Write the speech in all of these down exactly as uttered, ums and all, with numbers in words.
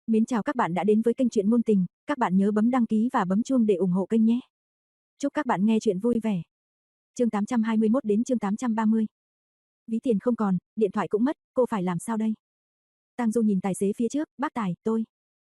Mến chào các bạn đã đến với kênh Truyện Ngôn Tình, các bạn nhớ bấm đăng ký và bấm chuông để ủng hộ kênh nhé. Chúc các bạn nghe chuyện vui vẻ. Chương tám trăm hai mươi mốt đến chương tám trăm ba mươi. Ví tiền không còn, điện thoại cũng mất, cô phải làm sao đây? Tang Du nhìn tài xế phía trước, bác Tài, tôi.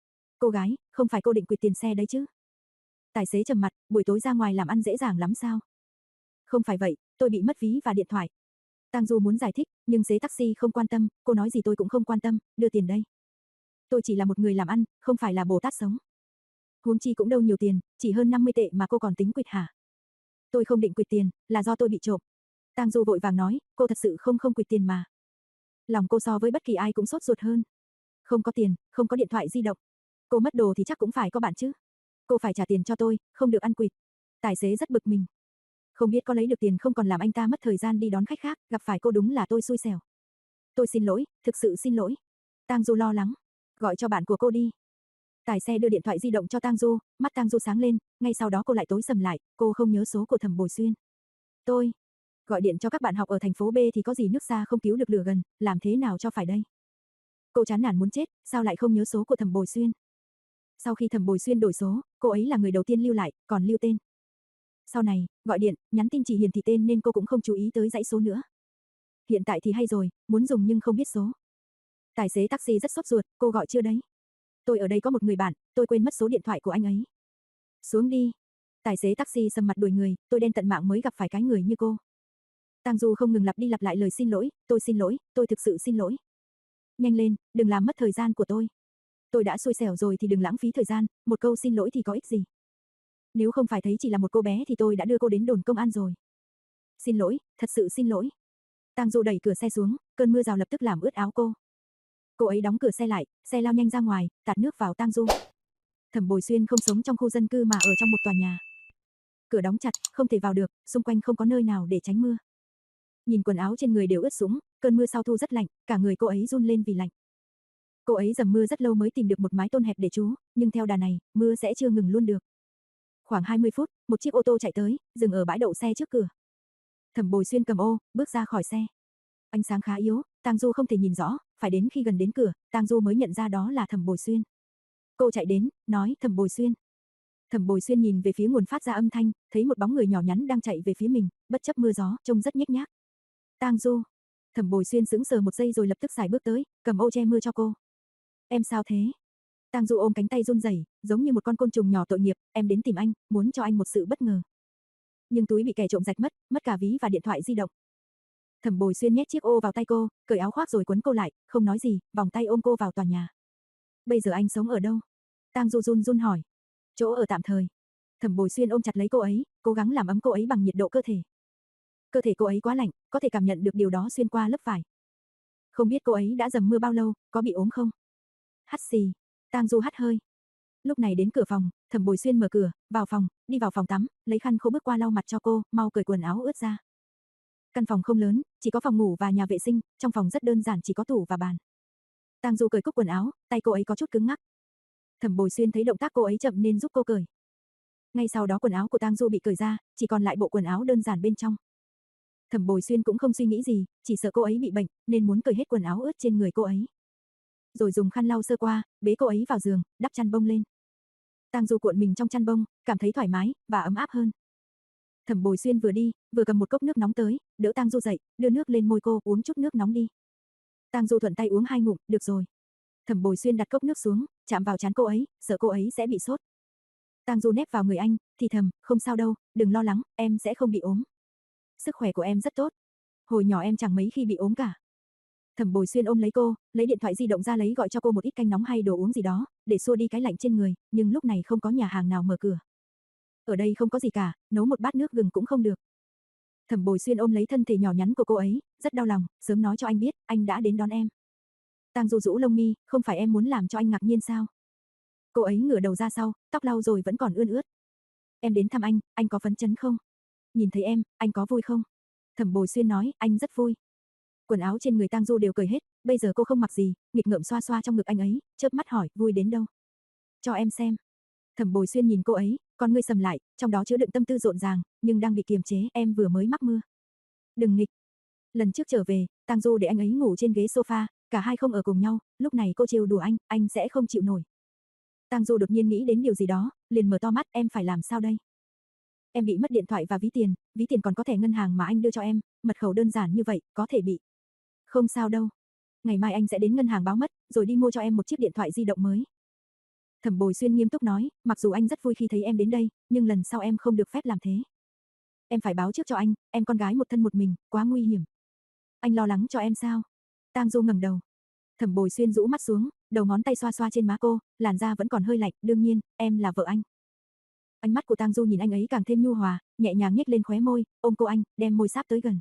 Cô gái, không phải cô định quỵt tiền xe đấy chứ? Tài xế trầm mặt, buổi tối ra ngoài làm ăn dễ dàng lắm sao? Không phải vậy, tôi bị mất ví và điện thoại. Tang Du muốn giải thích, nhưng xế taxi không quan tâm, cô nói gì tôi cũng không quan tâm, đưa tiền đây. Tôi chỉ là một người làm ăn, không phải là Bồ Tát sống. Huống chi cũng đâu nhiều tiền, chỉ hơn năm mươi tệ mà cô còn tính quỵt hả? Tôi không định quỵt tiền, là do tôi bị trộm. Tang Du vội vàng nói, cô thật sự không không quỵt tiền mà. Lòng cô so với bất kỳ ai cũng sốt ruột hơn. Không có tiền, không có điện thoại di động. Cô mất đồ thì chắc cũng phải có bạn chứ. Cô phải trả tiền cho tôi, không được ăn quỵt. Tài xế rất bực mình. Không biết có lấy được tiền không còn làm anh ta mất thời gian đi đón khách khác, gặp phải cô đúng là tôi xui xẻo. Tôi xin lỗi, thực sự xin lỗi. Tang Du lo lắng. Gọi cho bạn của cô đi. Tài xe đưa điện thoại di động cho Tang Du, mắt Tang Du sáng lên, ngay sau đó cô lại tối sầm lại, cô không nhớ số của Thẩm Bồi Xuyên. Tôi gọi điện cho các bạn học ở thành phố B thì có gì nước xa không cứu được lửa gần, làm thế nào cho phải đây? Cô chán nản muốn chết, sao lại không nhớ số của Thẩm Bồi Xuyên? Sau khi Thẩm Bồi Xuyên đổi số, cô ấy là người đầu tiên lưu lại, còn lưu tên. Sau này, gọi điện, nhắn tin chỉ hiển thị tên nên cô cũng không chú ý tới dãy số nữa. Hiện tại thì hay rồi, muốn dùng nhưng không biết số. Tài xế taxi rất sốt ruột, cô gọi chưa đấy? Tôi ở đây có một người bạn, tôi quên mất số điện thoại của anh ấy. Xuống đi. Tài xế taxi sầm mặt đuổi người, tôi đen tận mạng mới gặp phải cái người như cô. Tang Du không ngừng lặp đi lặp lại lời xin lỗi, tôi xin lỗi, tôi thực sự xin lỗi. Nhanh lên, đừng làm mất thời gian của tôi. Tôi đã xui xẻo rồi thì đừng lãng phí thời gian, một câu xin lỗi thì có ích gì. Nếu không phải thấy chỉ là một cô bé thì tôi đã đưa cô đến đồn công an rồi. Xin lỗi, thật sự xin lỗi. Tang Du đẩy cửa xe xuống, cơn mưa rào lập tức làm ướt áo cô. Cô ấy đóng cửa xe lại, xe lao nhanh ra ngoài, tạt nước vào Tang Du. Thẩm Bồi Xuyên không sống trong khu dân cư mà ở trong một tòa nhà. Cửa đóng chặt, không thể vào được, xung quanh không có nơi nào để tránh mưa. Nhìn quần áo trên người đều ướt sũng, cơn mưa sau thu rất lạnh, cả người cô ấy run lên vì lạnh. Cô ấy dầm mưa rất lâu mới tìm được một mái tôn hẹp để trú, nhưng theo đà này, mưa sẽ chưa ngừng luôn được. Khoảng hai mươi phút, một chiếc ô tô chạy tới, dừng ở bãi đậu xe trước cửa. Thẩm Bồi Xuyên cầm ô, bước ra khỏi xe. Ánh sáng khá yếu, Tang Du không thể nhìn rõ, phải đến khi gần đến cửa, Tang Du mới nhận ra đó là Thẩm Bồi Xuyên. Cô chạy đến, nói Thẩm Bồi Xuyên. Thẩm Bồi Xuyên nhìn về phía nguồn phát ra âm thanh, thấy một bóng người nhỏ nhắn đang chạy về phía mình, bất chấp mưa gió, trông rất nhếch nhác. Tang Du. Thẩm Bồi Xuyên sững sờ một giây rồi lập tức xài bước tới, cầm ô che mưa cho cô. Em sao thế? Tang Du ôm cánh tay run rẩy, giống như một con côn trùng nhỏ tội nghiệp, em đến tìm anh, muốn cho anh một sự bất ngờ. Nhưng túi bị kẻ trộm rạch mất, mất cả ví và điện thoại di động. Thẩm Bồi Xuyên nhét chiếc ô vào tay cô, cởi áo khoác rồi quấn cô lại, không nói gì, vòng tay ôm cô vào tòa nhà. Bây giờ anh sống ở đâu? Tang Du run run hỏi. Chỗ ở tạm thời. Thẩm Bồi Xuyên ôm chặt lấy cô ấy, cố gắng làm ấm cô ấy bằng nhiệt độ cơ thể. Cơ thể cô ấy quá lạnh, có thể cảm nhận được điều đó xuyên qua lớp vải. Không biết cô ấy đã dầm mưa bao lâu, có bị ốm không? Hắt xì. Tang Du hắt hơi. Lúc này đến cửa phòng, Thẩm Bồi Xuyên mở cửa, vào phòng, đi vào phòng tắm, lấy khăn khô bước qua lau mặt cho cô, mau cởi quần áo ướt ra. Căn phòng không lớn, chỉ có phòng ngủ và nhà vệ sinh, trong phòng rất đơn giản chỉ có tủ và bàn. Tang Du cởi cúc quần áo, tay cô ấy có chút cứng ngắc. Thẩm Bồi Xuyên thấy động tác cô ấy chậm nên giúp cô cởi. Ngay sau đó quần áo của Tang Du bị cởi ra, chỉ còn lại bộ quần áo đơn giản bên trong. Thẩm Bồi Xuyên cũng không suy nghĩ gì, chỉ sợ cô ấy bị bệnh, nên muốn cởi hết quần áo ướt trên người cô ấy. Rồi dùng khăn lau sơ qua, bế cô ấy vào giường, đắp chăn bông lên. Tang Du cuộn mình trong chăn bông, cảm thấy thoải mái và ấm áp hơn. Thẩm Bồi Xuyên vừa đi, vừa cầm một cốc nước nóng tới, đỡ Tang Du dậy, đưa nước lên môi cô, uống chút nước nóng đi. Tang Du thuận tay uống hai ngụm, được rồi. Thẩm Bồi Xuyên đặt cốc nước xuống, chạm vào trán cô ấy, sợ cô ấy sẽ bị sốt. Tang Du nép vào người anh, thì thầm, không sao đâu, đừng lo lắng, em sẽ không bị ốm. Sức khỏe của em rất tốt. Hồi nhỏ em chẳng mấy khi bị ốm cả. Thẩm Bồi Xuyên ôm lấy cô, lấy điện thoại di động ra lấy gọi cho cô một ít canh nóng hay đồ uống gì đó, để xua đi cái lạnh trên người, nhưng lúc này không có nhà hàng nào mở cửa. Ở đây không có gì cả, nấu một bát nước gừng cũng không được. Thẩm Bồi Xuyên ôm lấy thân thể nhỏ nhắn của cô ấy, rất đau lòng, sớm nói cho anh biết, anh đã đến đón em. Tang Du rũ lông mi, không phải em muốn làm cho anh ngạc nhiên sao? Cô ấy ngửa đầu ra sau, tóc lau rồi vẫn còn ươn ướt. Em đến thăm anh, anh có phấn chấn không? Nhìn thấy em, anh có vui không? Thẩm Bồi Xuyên nói, anh rất vui. Quần áo trên người Tang Du đều cởi hết, bây giờ cô không mặc gì, nghịch ngợm xoa xoa trong ngực anh ấy, chớp mắt hỏi, vui đến đâu? Cho em xem. Thẩm Bồi Xuyên nhìn cô ấy, con ngươi sầm lại, trong đó chứa đựng tâm tư rộn ràng, nhưng đang bị kiềm chế, em vừa mới mắc mưa. Đừng nghịch. Lần trước trở về, Tang Du để anh ấy ngủ trên ghế sofa, cả hai không ở cùng nhau, lúc này cô trêu đùa anh, anh sẽ không chịu nổi. Tang Du đột nhiên nghĩ đến điều gì đó, liền mở to mắt, em phải làm sao đây? Em bị mất điện thoại và ví tiền, ví tiền còn có thẻ ngân hàng mà anh đưa cho em, mật khẩu đơn giản như vậy, có thể bị. Không sao đâu. Ngày mai anh sẽ đến ngân hàng báo mất, rồi đi mua cho em một chiếc điện thoại di động mới. Thẩm Bồi Xuyên nghiêm túc nói, mặc dù anh rất vui khi thấy em đến đây, nhưng lần sau em không được phép làm thế. Em phải báo trước cho anh, em con gái một thân một mình, quá nguy hiểm. Anh lo lắng cho em sao? Tang Du ngẩng đầu. Thẩm Bồi Xuyên rũ mắt xuống, đầu ngón tay xoa xoa trên má cô, làn da vẫn còn hơi lạnh, đương nhiên, em là vợ anh. Ánh mắt của Tang Du nhìn anh ấy càng thêm nhu hòa, nhẹ nhàng nhếch lên khóe môi, ôm cô anh, đem môi sáp tới gần.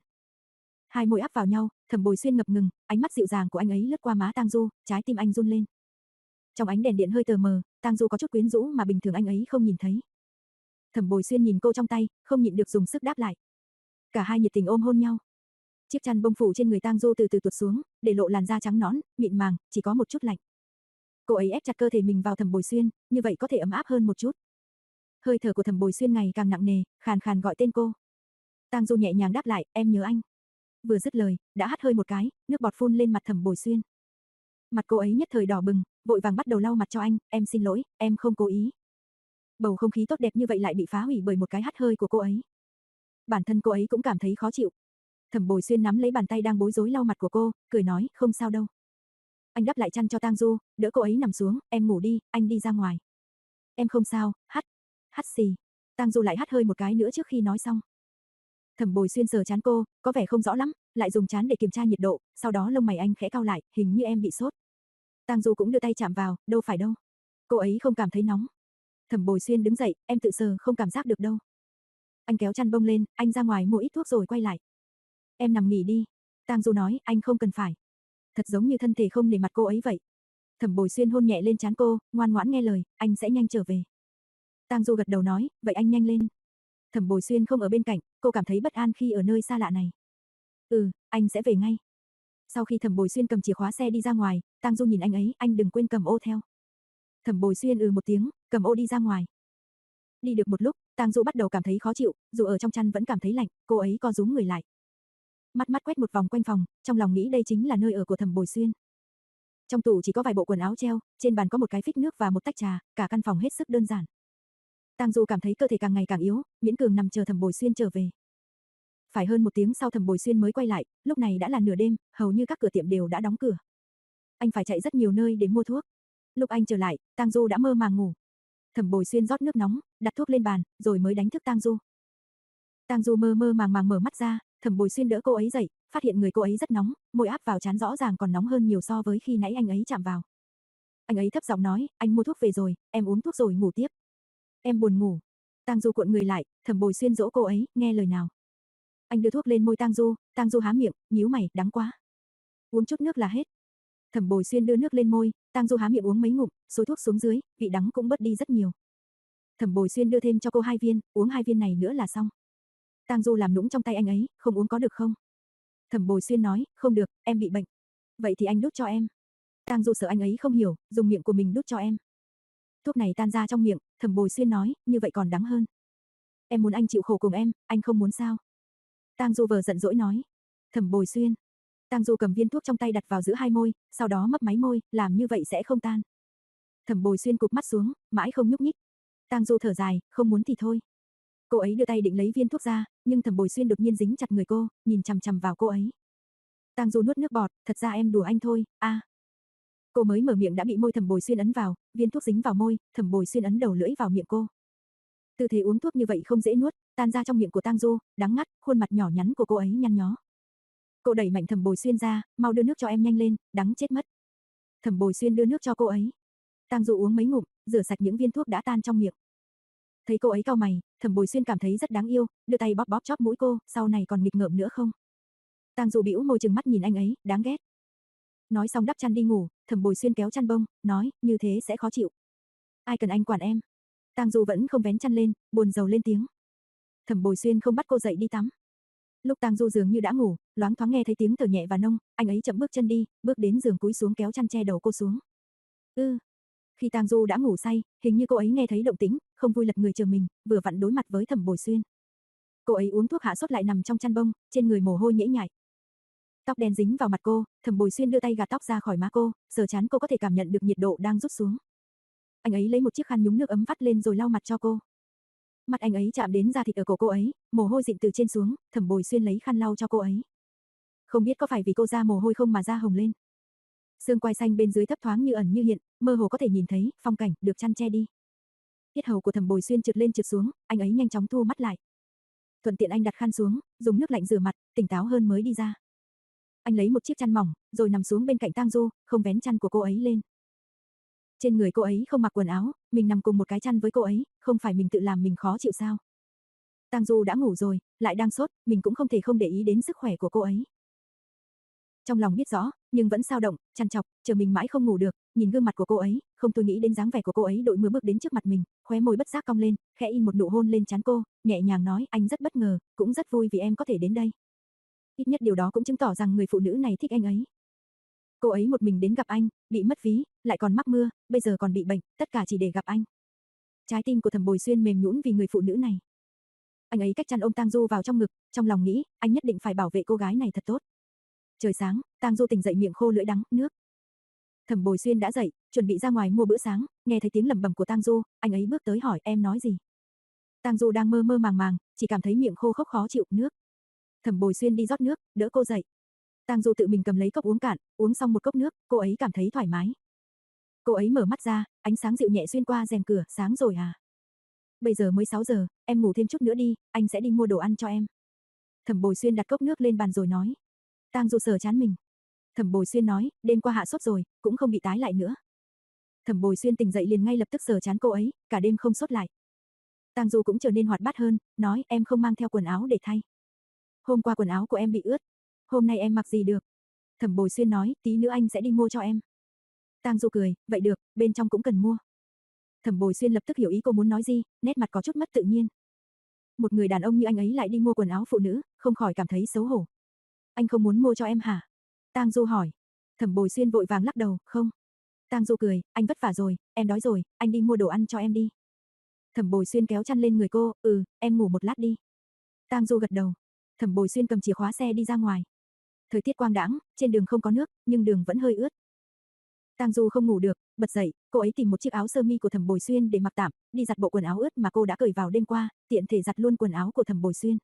Hai môi áp vào nhau, Thẩm Bồi Xuyên ngập ngừng, ánh mắt dịu dàng của anh ấy lướt qua má Tang Du, trái tim anh run lên. Trong ánh đèn điện hơi tờ mờ, Tang Du có chút quyến rũ mà bình thường anh ấy không nhìn thấy. Thẩm Bồi Xuyên nhìn cô trong tay, không nhịn được dùng sức đáp lại. Cả hai nhiệt tình ôm hôn nhau. Chiếc chăn bông phủ trên người Tang Du từ từ tuột xuống, để lộ làn da trắng nõn, mịn màng, chỉ có một chút lạnh. Cô ấy ép chặt cơ thể mình vào Thẩm Bồi Xuyên, như vậy có thể ấm áp hơn một chút. Hơi thở của Thẩm Bồi Xuyên ngày càng nặng nề, khàn khàn gọi tên cô. Tang Du nhẹ nhàng đáp lại, em nhớ anh. Vừa dứt lời, đã hắt hơi một cái, nước bọt phun lên mặt Thẩm Bồi Xuyên. Mặt cô ấy nhất thời đỏ bừng, vội vàng bắt đầu lau mặt cho anh, em xin lỗi, em không cố ý. Bầu không khí tốt đẹp như vậy lại bị phá hủy bởi một cái hắt hơi của cô ấy. Bản thân cô ấy cũng cảm thấy khó chịu. Thẩm Bồi Xuyên nắm lấy bàn tay đang bối rối lau mặt của cô, cười nói, không sao đâu. Anh đắp lại chăn cho Tang Du, đỡ cô ấy nằm xuống, em ngủ đi, anh đi ra ngoài. Em không sao, hắt, hắt xì. Tang Du lại hắt hơi một cái nữa trước khi nói xong. Thẩm Bồi Xuyên sờ trán cô, có vẻ không rõ lắm, lại dùng trán để kiểm tra nhiệt độ, sau đó lông mày anh khẽ cau lại, hình như em bị sốt. Tang Du cũng đưa tay chạm vào, đâu phải đâu. Cô ấy không cảm thấy nóng. Thẩm Bồi Xuyên đứng dậy, em tự sờ không cảm giác được đâu. Anh kéo chăn bông lên, anh ra ngoài mua ít thuốc rồi quay lại. Em nằm nghỉ đi. Tang Du nói, anh không cần phải. Thật giống như thân thể không nể mặt cô ấy vậy. Thẩm Bồi Xuyên hôn nhẹ lên trán cô, ngoan ngoãn nghe lời, anh sẽ nhanh trở về. Tang Du gật đầu nói, vậy anh nhanh lên. Thẩm Bồi Xuyên không ở bên cạnh, cô cảm thấy bất an khi ở nơi xa lạ này. Ừ, anh sẽ về ngay. Sau khi Thẩm Bồi Xuyên cầm chìa khóa xe đi ra ngoài, Tang Du nhìn anh ấy, anh đừng quên cầm ô theo. Thẩm Bồi Xuyên ừ một tiếng, cầm ô đi ra ngoài. Đi được một lúc, Tang Du bắt đầu cảm thấy khó chịu, dù ở trong chăn vẫn cảm thấy lạnh, cô ấy co rúm người lại. Mắt mắt quét một vòng quanh phòng, trong lòng nghĩ đây chính là nơi ở của Thẩm Bồi Xuyên. Trong tủ chỉ có vài bộ quần áo treo, trên bàn có một cái phích nước và một tách trà, cả căn phòng hết sức đơn giản. Tang Du cảm thấy cơ thể càng ngày càng yếu, miễn cường nằm chờ Thẩm Bồi Xuyên trở về. Phải hơn một tiếng sau Thẩm Bồi Xuyên mới quay lại, lúc này đã là nửa đêm, hầu như các cửa tiệm đều đã đóng cửa. Anh phải chạy rất nhiều nơi để mua thuốc. Lúc anh trở lại, Tang Du đã mơ màng ngủ. Thẩm Bồi Xuyên rót nước nóng, đặt thuốc lên bàn, rồi mới đánh thức Tang Du. Tang Du mơ mơ màng màng mở mắt ra, Thẩm Bồi Xuyên đỡ cô ấy dậy, phát hiện người cô ấy rất nóng, môi áp vào trán rõ ràng còn nóng hơn nhiều so với khi nãy anh ấy chạm vào. Anh ấy thấp giọng nói, anh mua thuốc về rồi, em uống thuốc rồi ngủ tiếp. Em buồn ngủ. Tang Du cuộn người lại, Thẩm Bồi Xuyên dỗ cô ấy, nghe lời nào. Anh đưa thuốc lên môi Tang Du, Tang Du há miệng, nhíu mày, đắng quá. Uống chút nước là hết. Thẩm Bồi Xuyên đưa nước lên môi, Tang Du há miệng uống mấy ngụm, xối thuốc xuống dưới, vị đắng cũng bớt đi rất nhiều. Thẩm Bồi Xuyên đưa thêm cho cô hai viên, uống hai viên này nữa là xong. Tang Du làm nũng trong tay anh ấy, không uống có được không? Thẩm Bồi Xuyên nói, không được, em bị bệnh. Vậy thì anh đút cho em. Tang Du sợ anh ấy không hiểu, dùng miệng của mình đút cho em. Thuốc này tan ra trong miệng, Thẩm Bồi Xuyên nói, như vậy còn đắng hơn. Em muốn anh chịu khổ cùng em, anh không muốn sao? Tang Du vờ giận dỗi nói. Thẩm Bồi Xuyên. Tang Du cầm viên thuốc trong tay đặt vào giữa hai môi, sau đó mấp máy môi, làm như vậy sẽ không tan. Thẩm Bồi Xuyên cụp mắt xuống, mãi không nhúc nhích. Tang Du thở dài, không muốn thì thôi. Cô ấy đưa tay định lấy viên thuốc ra, nhưng Thẩm Bồi Xuyên đột nhiên dính chặt người cô, nhìn chằm chằm vào cô ấy. Tang Du nuốt nước bọt, thật ra em đùa anh thôi, a. À. Cô mới mở miệng đã bị môi Thẩm Bồi Xuyên ấn vào, viên thuốc dính vào môi, Thẩm Bồi Xuyên ấn đầu lưỡi vào miệng cô. Tư thế uống thuốc như vậy không dễ nuốt, tan ra trong miệng của Tang Du, đắng ngắt, khuôn mặt nhỏ nhắn của cô ấy nhăn nhó. Cô đẩy mạnh Thẩm Bồi Xuyên ra, mau đưa nước cho em nhanh lên, đắng chết mất. Thẩm Bồi Xuyên đưa nước cho cô ấy. Tang Du uống mấy ngụm, rửa sạch những viên thuốc đã tan trong miệng. Thấy cô ấy cau mày, Thẩm Bồi Xuyên cảm thấy rất đáng yêu, đưa tay bóp bóp chóp mũi cô, sau này còn nghịch ngợm nữa không? Tang Du bĩu môi trừng mắt nhìn anh ấy, đáng ghét. Nói xong đắp chăn đi ngủ, Thẩm Bồi Xuyên kéo chăn bông, nói, như thế sẽ khó chịu. Ai cần anh quản em? Tang Du vẫn không vén chăn lên, buồn rầu lên tiếng. Thẩm Bồi Xuyên không bắt cô dậy đi tắm. Lúc Tang Du dường như đã ngủ, loáng thoáng nghe thấy tiếng thở nhẹ và nông, anh ấy chậm bước chân đi, bước đến giường cúi xuống kéo chăn che đầu cô xuống. Ư. Ừ. Khi Tang Du đã ngủ say, hình như cô ấy nghe thấy động tĩnh, không vui lật người chờ mình, vừa vặn đối mặt với Thẩm Bồi Xuyên. Cô ấy uống thuốc hạ sốt lại nằm trong chăn bông, trên người mồ hôi nhễ nhại. Tóc đen dính vào mặt cô, Thẩm Bồi Xuyên đưa tay gạt tóc ra khỏi má cô, sờ trán cô có thể cảm nhận được nhiệt độ đang rút xuống. Anh ấy lấy một chiếc khăn nhúng nước ấm vắt lên rồi lau mặt cho cô. Mặt anh ấy chạm đến da thịt ở cổ cô ấy, mồ hôi dịn từ trên xuống, Thẩm Bồi Xuyên lấy khăn lau cho cô ấy. Không biết có phải vì cô ra mồ hôi không mà da hồng lên. Xương quai xanh bên dưới thấp thoáng như ẩn như hiện, mơ hồ có thể nhìn thấy phong cảnh được chăn che đi. Yết hầu của Thẩm Bồi Xuyên trượt lên trượt xuống, anh ấy nhanh chóng thu mắt lại. Thuận tiện anh đặt khăn xuống, dùng nước lạnh rửa mặt, tỉnh táo hơn mới đi ra. Anh lấy một chiếc chăn mỏng, rồi nằm xuống bên cạnh Tang Du, không vén chăn của cô ấy lên. Trên người cô ấy không mặc quần áo, mình nằm cùng một cái chăn với cô ấy, không phải mình tự làm mình khó chịu sao? Tang Du đã ngủ rồi, lại đang sốt, mình cũng không thể không để ý đến sức khỏe của cô ấy. Trong lòng biết rõ, nhưng vẫn sao động, chăn chọc, chờ mình mãi không ngủ được, nhìn gương mặt của cô ấy, không tôi nghĩ đến dáng vẻ của cô ấy đội mưa bước đến trước mặt mình, khóe môi bất giác cong lên, khẽ in một nụ hôn lên trán cô, nhẹ nhàng nói, anh rất bất ngờ, cũng rất vui vì em có thể đến đây. Ít nhất điều đó cũng chứng tỏ rằng người phụ nữ này thích anh ấy. Cô ấy một mình đến gặp anh, bị mất ví, lại còn mắc mưa, bây giờ còn bị bệnh, tất cả chỉ để gặp anh. Trái tim của Thẩm Bồi Xuyên mềm nhũn vì người phụ nữ này. Anh ấy cách chăn ôm Tang Du vào trong ngực, trong lòng nghĩ, anh nhất định phải bảo vệ cô gái này thật tốt. Trời sáng, Tang Du tỉnh dậy miệng khô lưỡi đắng, nước. Thẩm Bồi Xuyên đã dậy, chuẩn bị ra ngoài mua bữa sáng, nghe thấy tiếng lẩm bẩm của Tang Du, anh ấy bước tới hỏi, em nói gì? Tang Du đang mơ mơ màng màng, chỉ cảm thấy miệng khô khốc khó chịu, nước. Thẩm Bồi Xuyên đi rót nước, đỡ cô dậy. Tang Du tự mình cầm lấy cốc uống cạn, uống xong một cốc nước, cô ấy cảm thấy thoải mái. Cô ấy mở mắt ra, ánh sáng dịu nhẹ xuyên qua rèm cửa, sáng rồi à? Bây giờ mới sáu giờ, em ngủ thêm chút nữa đi, anh sẽ đi mua đồ ăn cho em. Thẩm Bồi Xuyên đặt cốc nước lên bàn rồi nói. Tang Du sờ trán mình. Thẩm Bồi Xuyên nói, đêm qua hạ sốt rồi, cũng không bị tái lại nữa. Thẩm Bồi Xuyên tỉnh dậy liền ngay lập tức sờ trán cô ấy, cả đêm không sốt lại. Tang Du cũng trở nên hoạt bát hơn, nói, em không mang theo quần áo để thay. Hôm qua quần áo của em bị ướt, hôm nay em mặc gì được? Thẩm Bồi Xuyên nói, tí nữa anh sẽ đi mua cho em. Tang Du cười, vậy được, bên trong cũng cần mua. Thẩm Bồi Xuyên lập tức hiểu ý cô muốn nói gì, nét mặt có chút mất tự nhiên. Một người đàn ông như anh ấy lại đi mua quần áo phụ nữ, không khỏi cảm thấy xấu hổ. Anh không muốn mua cho em hả? Tang Du hỏi. Thẩm Bồi Xuyên vội vàng lắc đầu, không. Tang Du cười, anh vất vả rồi, em đói rồi, anh đi mua đồ ăn cho em đi. Thẩm Bồi Xuyên kéo chăn lên người cô, ừ, em ngủ một lát đi. Tang Du gật đầu. Thẩm Bồi Xuyên cầm chìa khóa xe đi ra ngoài. Thời tiết quang đãng, trên đường không có nước, nhưng đường vẫn hơi ướt. Tang Du không ngủ được, bật dậy, cô ấy tìm một chiếc áo sơ mi của Thẩm Bồi Xuyên để mặc tạm, đi giặt bộ quần áo ướt mà cô đã cởi vào đêm qua, tiện thể giặt luôn quần áo của Thẩm Bồi Xuyên.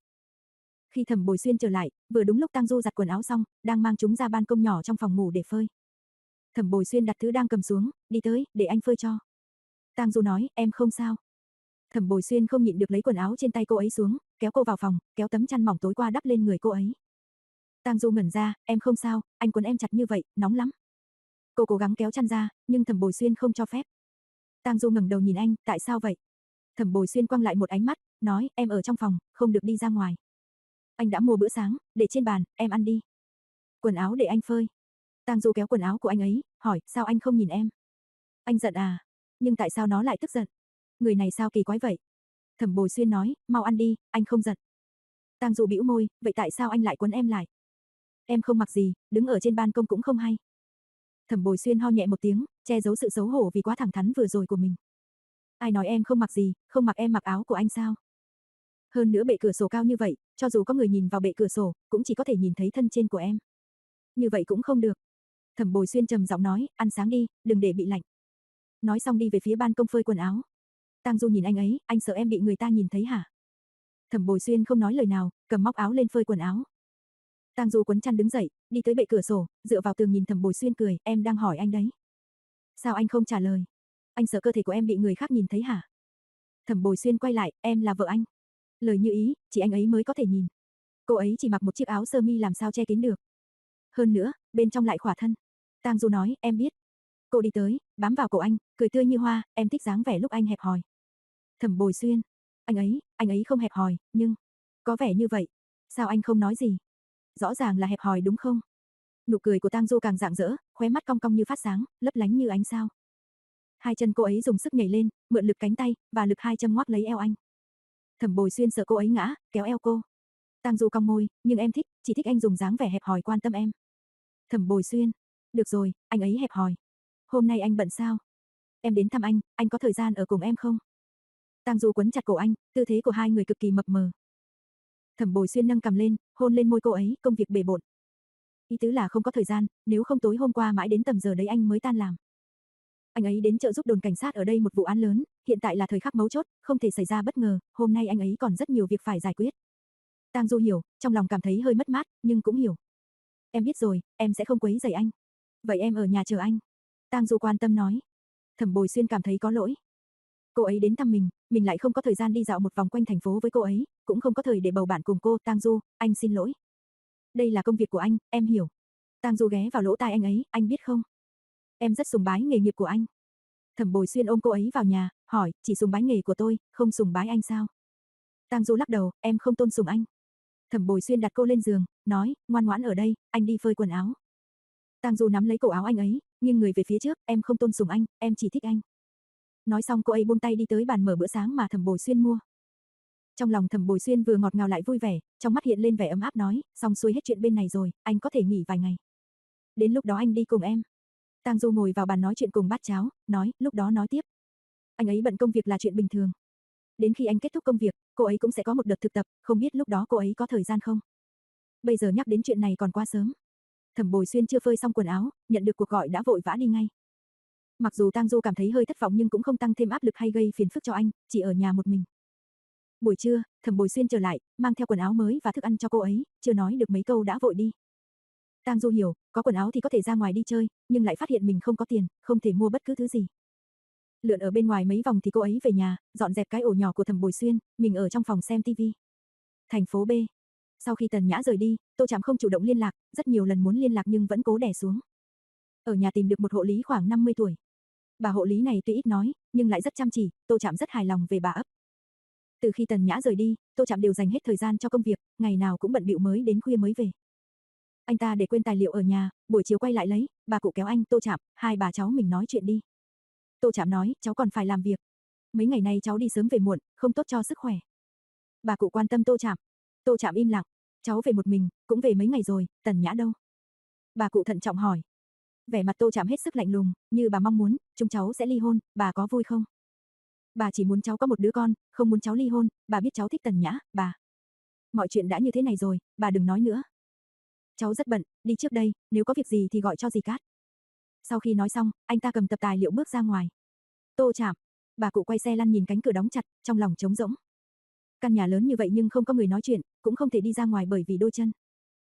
Khi Thẩm Bồi Xuyên trở lại, vừa đúng lúc Tang Du giặt quần áo xong, đang mang chúng ra ban công nhỏ trong phòng ngủ để phơi. Thẩm Bồi Xuyên đặt thứ đang cầm xuống, đi tới, để anh phơi cho. Tang Du nói, em không sao. Thẩm Bồi Xuyên không nhịn được lấy quần áo trên tay cô ấy xuống, kéo cô vào phòng, kéo tấm chăn mỏng tối qua đắp lên người cô ấy. Tang Du ngẩn ra, em không sao, anh quấn em chặt như vậy, nóng lắm. Cô cố gắng kéo chăn ra, nhưng Thẩm Bồi Xuyên không cho phép. Tang Du ngẩng đầu nhìn anh, tại sao vậy? Thẩm Bồi Xuyên quăng lại một ánh mắt, nói, em ở trong phòng, không được đi ra ngoài. Anh đã mua bữa sáng, để trên bàn, em ăn đi. Quần áo để anh phơi. Tang Du kéo quần áo của anh ấy, hỏi, sao anh không nhìn em? Anh giận à? Nhưng tại sao nó lại tức giận? Người này sao kỳ quái vậy? Thẩm Bồi Xuyên nói, mau ăn đi, anh không giận. Tang Du bĩu môi, vậy tại sao anh lại quấn em lại? Em không mặc gì, đứng ở trên ban công cũng không hay. Thẩm Bồi Xuyên ho nhẹ một tiếng, che giấu sự xấu hổ vì quá thẳng thắn vừa rồi của mình. Ai nói em không mặc gì, không mặc em mặc áo của anh sao? Hơn nữa bệ cửa sổ cao như vậy, cho dù có người nhìn vào bệ cửa sổ, cũng chỉ có thể nhìn thấy thân trên của em. Như vậy cũng không được. Thẩm Bồi Xuyên trầm giọng nói, ăn sáng đi, đừng để bị lạnh. Nói xong đi về phía ban công phơi quần áo. Tang Du nhìn anh ấy, anh sợ em bị người ta nhìn thấy hả? Thẩm Bồi Xuyên không nói lời nào, cầm móc áo lên phơi quần áo. Tang Du quấn chăn đứng dậy, đi tới bệ cửa sổ, dựa vào tường nhìn Thẩm Bồi Xuyên cười, em đang hỏi anh đấy. Sao anh không trả lời? Anh sợ cơ thể của em bị người khác nhìn thấy hả? Thẩm Bồi Xuyên quay lại, em là vợ anh. Lời như ý, chỉ anh ấy mới có thể nhìn. Cô ấy chỉ mặc một chiếc áo sơ mi làm sao che kín được. Hơn nữa, bên trong lại khỏa thân. Tang Du nói, em biết. Cô đi tới, bám vào cổ anh, cười tươi như hoa, em thích dáng vẻ lúc anh hẹp hòi. Thẩm Bồi Xuyên, anh ấy, anh ấy không hẹp hòi, nhưng có vẻ như vậy. Sao anh không nói gì? Rõ ràng là hẹp hòi đúng không? Nụ cười của Tang Du càng rạng rỡ, khóe mắt cong cong như phát sáng, lấp lánh như ánh sao. Hai chân cô ấy dùng sức nhảy lên, mượn lực cánh tay, và lực hai châm ngoắc lấy eo anh. Thẩm Bồi Xuyên sợ cô ấy ngã, kéo eo cô. Tang Du cong môi, nhưng em thích, chỉ thích anh dùng dáng vẻ hẹp hòi quan tâm em. Thẩm Bồi Xuyên, được rồi, anh ấy hẹp hòi. Hôm nay anh bận sao? Em đến thăm anh, anh có thời gian ở cùng em không? Tang Du quấn chặt cổ anh, tư thế của hai người cực kỳ mập mờ. Thẩm Bồi Xuyên nâng cằm lên, hôn lên môi cô ấy, công việc bề bộn. Ý tứ là không có thời gian, nếu không tối hôm qua mãi đến tầm giờ đấy anh mới tan làm. Anh ấy đến trợ giúp đồn cảnh sát ở đây một vụ án lớn, hiện tại là thời khắc mấu chốt, không thể xảy ra bất ngờ, hôm nay anh ấy còn rất nhiều việc phải giải quyết. Tang Du hiểu, trong lòng cảm thấy hơi mất mát, nhưng cũng hiểu. Em biết rồi, em sẽ không quấy rầy anh. Vậy em ở nhà chờ anh. Tang Du quan tâm nói. Thẩm Bồi Xuyên cảm thấy có lỗi. Cô ấy đến thăm mình, mình lại không có thời gian đi dạo một vòng quanh thành phố với cô ấy, cũng không có thời để bầu bạn cùng cô. Tang Du, anh xin lỗi. Đây là công việc của anh, em hiểu. Tang Du ghé vào lỗ tai anh ấy, anh biết không? Em rất sùng bái nghề nghiệp của anh. Thẩm Bồi Xuyên ôm cô ấy vào nhà, hỏi, chỉ sùng bái nghề của tôi, không sùng bái anh sao? Tang Du lắc đầu, em không tôn sùng anh. Thẩm Bồi Xuyên đặt cô lên giường, nói, ngoan ngoãn ở đây, anh đi phơi quần áo. Tang Du nắm lấy cổ áo anh ấy, nghiêng người về phía trước, em không tôn sùng anh, em chỉ thích anh. Nói xong cô ấy buông tay đi tới bàn mở bữa sáng mà Thẩm Bồi Xuyên mua. Trong lòng Thẩm Bồi Xuyên vừa ngọt ngào lại vui vẻ, trong mắt hiện lên vẻ ấm áp nói, xong xuôi hết chuyện bên này rồi, anh có thể nghỉ vài ngày. Đến lúc đó anh đi cùng em. Tang Du ngồi vào bàn nói chuyện cùng bát cháo, nói, lúc đó nói tiếp. Anh ấy bận công việc là chuyện bình thường. Đến khi anh kết thúc công việc, cô ấy cũng sẽ có một đợt thực tập, không biết lúc đó cô ấy có thời gian không. Bây giờ nhắc đến chuyện này còn quá sớm. Thẩm Bồi Xuyên chưa phơi xong quần áo, nhận được cuộc gọi đã vội vã đi ngay. Mặc dù Tang Du cảm thấy hơi thất vọng nhưng cũng không tăng thêm áp lực hay gây phiền phức cho anh, chỉ ở nhà một mình. Buổi trưa, Thẩm Bồi Xuyên trở lại, mang theo quần áo mới và thức ăn cho cô ấy, chưa nói được mấy câu đã vội đi. Tang Du hiểu, có quần áo thì có thể ra ngoài đi chơi, nhưng lại phát hiện mình không có tiền, không thể mua bất cứ thứ gì. Lượn ở bên ngoài mấy vòng thì cô ấy về nhà, dọn dẹp cái ổ nhỏ của Thẩm Bồi Xuyên, mình ở trong phòng xem tivi. Thành phố B. Sau khi Tần Nhã rời đi, Tô Trạm không chủ động liên lạc, rất nhiều lần muốn liên lạc nhưng vẫn cố đè xuống. Ở nhà tìm được một hộ lý khoảng năm mươi tuổi. Bà hộ lý này tuy ít nói, nhưng lại rất chăm chỉ, Tô Trạm rất hài lòng về bà ấp. Từ khi Tần Nhã rời đi, Tô Trạm đều dành hết thời gian cho công việc, ngày nào cũng bận bịu mới đến khuya mới về. Anh ta để quên tài liệu ở nhà, buổi chiều quay lại lấy, bà cụ kéo anh, Tô Trạm, hai bà cháu mình nói chuyện đi. Tô Trạm nói, cháu còn phải làm việc. Mấy ngày nay cháu đi sớm về muộn, không tốt cho sức khỏe. Bà cụ quan tâm Tô Trạm. Tô Trạm im lặng, cháu về một mình, cũng về mấy ngày rồi, Tần Nhã đâu? Bà cụ thận trọng hỏi. Vẻ mặt Tô Trạm hết sức lạnh lùng, như bà mong muốn, chúng cháu sẽ ly hôn, bà có vui không? Bà chỉ muốn cháu có một đứa con, không muốn cháu ly hôn, bà biết cháu thích Tần Nhã, bà. Mọi chuyện đã như thế này rồi, bà đừng nói nữa. Cháu rất bận, đi trước đây, nếu có việc gì thì gọi cho dì Cát. Sau khi nói xong, anh ta cầm tập tài liệu bước ra ngoài. Tô Trạm, bà cụ quay xe lăn nhìn cánh cửa đóng chặt, trong lòng trống rỗng. Căn nhà lớn như vậy nhưng không có người nói chuyện, cũng không thể đi ra ngoài bởi vì đôi chân.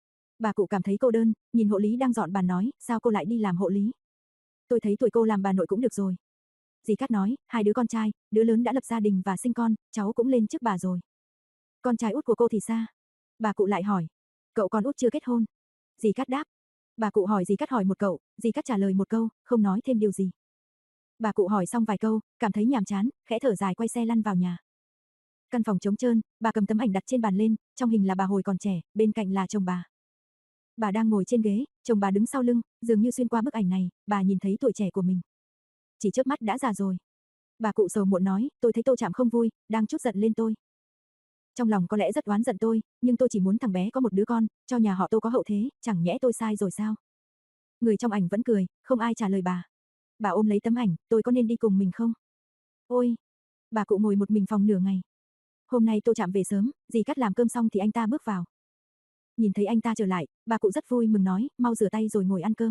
Bà cụ cảm thấy cô đơn, nhìn hộ lý đang dọn bàn nói, sao cô lại đi làm hộ lý? Tôi thấy tuổi cô làm bà nội cũng được rồi. Dì Cát nói, hai đứa con trai, đứa lớn đã lập gia đình và sinh con, cháu cũng lên trước bà rồi. Con trai út của cô thì sao? Bà cụ lại hỏi. Cậu con út chưa kết hôn. Dì Cát đáp. Bà cụ hỏi dì Cát hỏi một cậu, dì Cát trả lời một câu, không nói thêm điều gì. Bà cụ hỏi xong vài câu, cảm thấy nhàm chán, khẽ thở dài quay xe lăn vào nhà. Căn phòng trống trơn, bà cầm tấm ảnh đặt trên bàn lên, trong hình là bà hồi còn trẻ, bên cạnh là chồng bà. Bà đang ngồi trên ghế, chồng bà đứng sau lưng, dường như xuyên qua bức ảnh này, bà nhìn thấy tuổi trẻ của mình. Chỉ chớp mắt đã già rồi. Bà cụ sầu muộn nói, tôi thấy Tô Trạm không vui, đang chút giận lên tôi. Trong lòng có lẽ rất oán giận tôi, nhưng tôi chỉ muốn thằng bé có một đứa con, cho nhà họ Tô có hậu thế, chẳng nhẽ tôi sai rồi sao? Người trong ảnh vẫn cười, không ai trả lời bà. Bà ôm lấy tấm ảnh, tôi có nên đi cùng mình không? Ôi! Bà cụ ngồi một mình phòng nửa ngày. Hôm nay Tô Trạm về sớm, dì Cát làm cơm xong thì anh ta bước vào. Nhìn thấy anh ta trở lại, bà cụ rất vui mừng nói, mau rửa tay rồi ngồi ăn cơm.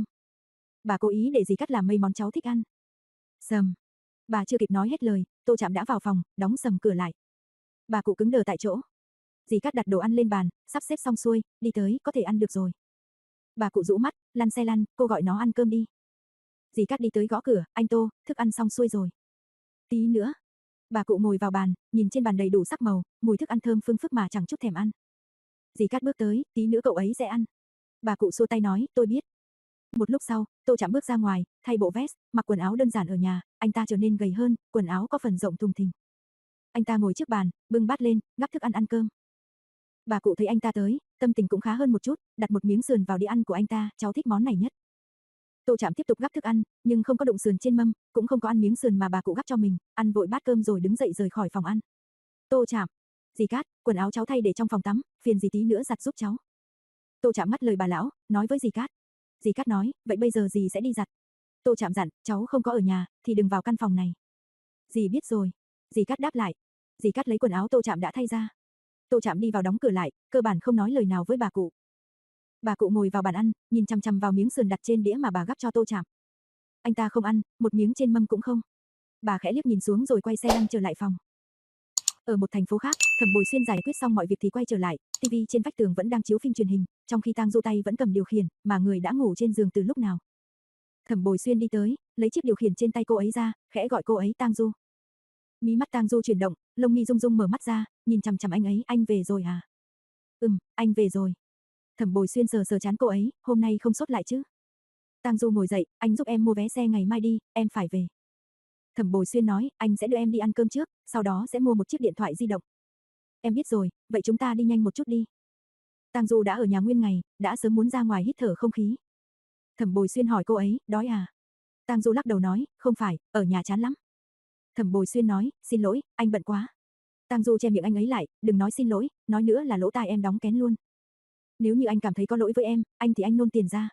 Bà cố ý để dì Cát làm mấy món cháu thích ăn. Sầm. Bà chưa kịp nói hết lời, Tô Trạm đã vào phòng, đóng sầm cửa lại. Bà cụ cứng đờ tại chỗ. Dì Cát đặt đồ ăn lên bàn, sắp xếp xong xuôi, đi tới, có thể ăn được rồi. Bà cụ rũ mắt, lăn xe lăn, cô gọi nó ăn cơm đi. Dì Cát đi tới gõ cửa, anh Tô, thức ăn xong xuôi rồi. Tí nữa. Bà cụ ngồi vào bàn, nhìn trên bàn đầy đủ sắc màu, mùi thức ăn thơm phương phức mà chẳng chút thèm ăn. Dì Cát bước tới, tí nữa cậu ấy sẽ ăn. Bà cụ xua tay nói, tôi biết. Một lúc sau, Tô Trạm bước ra ngoài, thay bộ vest, mặc quần áo đơn giản ở nhà, anh ta trở nên gầy hơn, quần áo có phần rộng thùng thình. Anh ta ngồi trước bàn, bưng bát lên, gắp thức ăn ăn cơm. Bà cụ thấy anh ta tới, tâm tình cũng khá hơn một chút, đặt một miếng sườn vào đĩa ăn của anh ta, cháu thích món này nhất. Tô Trạm tiếp tục gắp thức ăn, nhưng không có đụng sườn trên mâm, cũng không có ăn miếng sườn mà bà cụ gắp cho mình, ăn vội bát cơm rồi đứng dậy rời khỏi phòng ăn. Tô Trạm, dì Cát, quần áo cháu thay để trong phòng tắm, phiền dì tí nữa giặt giúp cháu. Tô Trạm ngắt lời bà lão, nói với dì Cát. Dì Cát nói, vậy bây giờ dì sẽ đi giặt. Tô Trạm dặn, cháu không có ở nhà, thì đừng vào căn phòng này. Dì biết rồi. Dì Cát đáp lại. Dì Cát lấy quần áo Tô Trạm đã thay ra. Tô Trạm đi vào đóng cửa lại, cơ bản không nói lời nào với bà cụ. Bà cụ ngồi vào bàn ăn, nhìn chằm chằm vào miếng sườn đặt trên đĩa mà bà gắp cho Tô Trạm. Anh ta không ăn, một miếng trên mâm cũng không. Bà khẽ liếc nhìn xuống rồi quay xe lăn trở lại phòng. Ở một thành phố khác, Thẩm Bồi Xuyên giải quyết xong mọi việc thì quay trở lại, tivi trên vách tường vẫn đang chiếu phim truyền hình, trong khi Tang Du tay vẫn cầm điều khiển, mà người đã ngủ trên giường từ lúc nào. Thẩm Bồi Xuyên đi tới, lấy chiếc điều khiển trên tay cô ấy ra, khẽ gọi cô ấy Tang Du. Mí mắt Tang Du chuyển động, lông mi rung rung mở mắt ra, nhìn chằm chằm anh ấy, anh về rồi à? Ừm, anh về rồi. Thẩm Bồi Xuyên sờ sờ trán cô ấy, hôm nay không sốt lại chứ? Tang Du ngồi dậy, anh giúp em mua vé xe ngày mai đi, em phải về. Thẩm Bồi Xuyên nói, anh sẽ đưa em đi ăn cơm trước, sau đó sẽ mua một chiếc điện thoại di động. Em biết rồi, vậy chúng ta đi nhanh một chút đi. Tang Du đã ở nhà nguyên ngày, đã sớm muốn ra ngoài hít thở không khí. Thẩm Bồi Xuyên hỏi cô ấy, đói à? Tang Du lắc đầu nói, không phải, ở nhà chán lắm. Thẩm Bồi Xuyên nói, xin lỗi, anh bận quá. Tang Du che miệng anh ấy lại, đừng nói xin lỗi, nói nữa là lỗ tai em đóng kén luôn. Nếu như anh cảm thấy có lỗi với em, anh thì anh nôn tiền ra.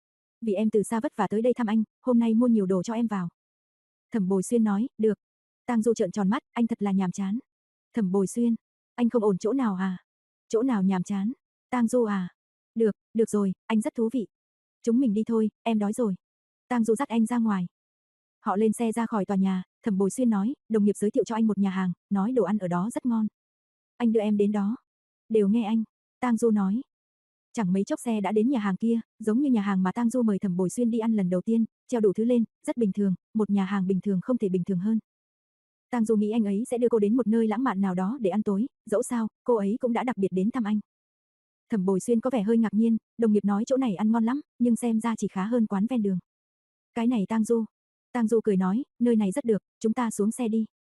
Vì em từ xa vất vả tới đây thăm anh, hôm nay mua nhiều đồ cho em vào. Thẩm Bồi Xuyên nói, được. Tang Du trợn tròn mắt, anh thật là nhàm chán. Thẩm Bồi Xuyên, anh không ổn chỗ nào à? Chỗ nào nhàm chán? Tang Du à? Được, được rồi, anh rất thú vị. Chúng mình đi thôi, em đói rồi. Tang Du dắt anh ra ngoài. Họ lên xe ra khỏi tòa nhà, Thẩm Bồi Xuyên nói, đồng nghiệp giới thiệu cho anh một nhà hàng, nói đồ ăn ở đó rất ngon. Anh đưa em đến đó. Đều nghe anh. Tang Du nói. Chẳng mấy chốc xe đã đến nhà hàng kia, giống như nhà hàng mà Tang Du mời Thẩm Bồi Xuyên đi ăn lần đầu tiên, treo đủ thứ lên, rất bình thường, một nhà hàng bình thường không thể bình thường hơn. Tang Du nghĩ anh ấy sẽ đưa cô đến một nơi lãng mạn nào đó để ăn tối, dẫu sao, cô ấy cũng đã đặc biệt đến thăm anh. Thẩm Bồi Xuyên có vẻ hơi ngạc nhiên, đồng nghiệp nói chỗ này ăn ngon lắm, nhưng xem ra chỉ khá hơn quán ven đường. Cái này Tang Du. Tang Du cười nói, nơi này rất được, chúng ta xuống xe đi.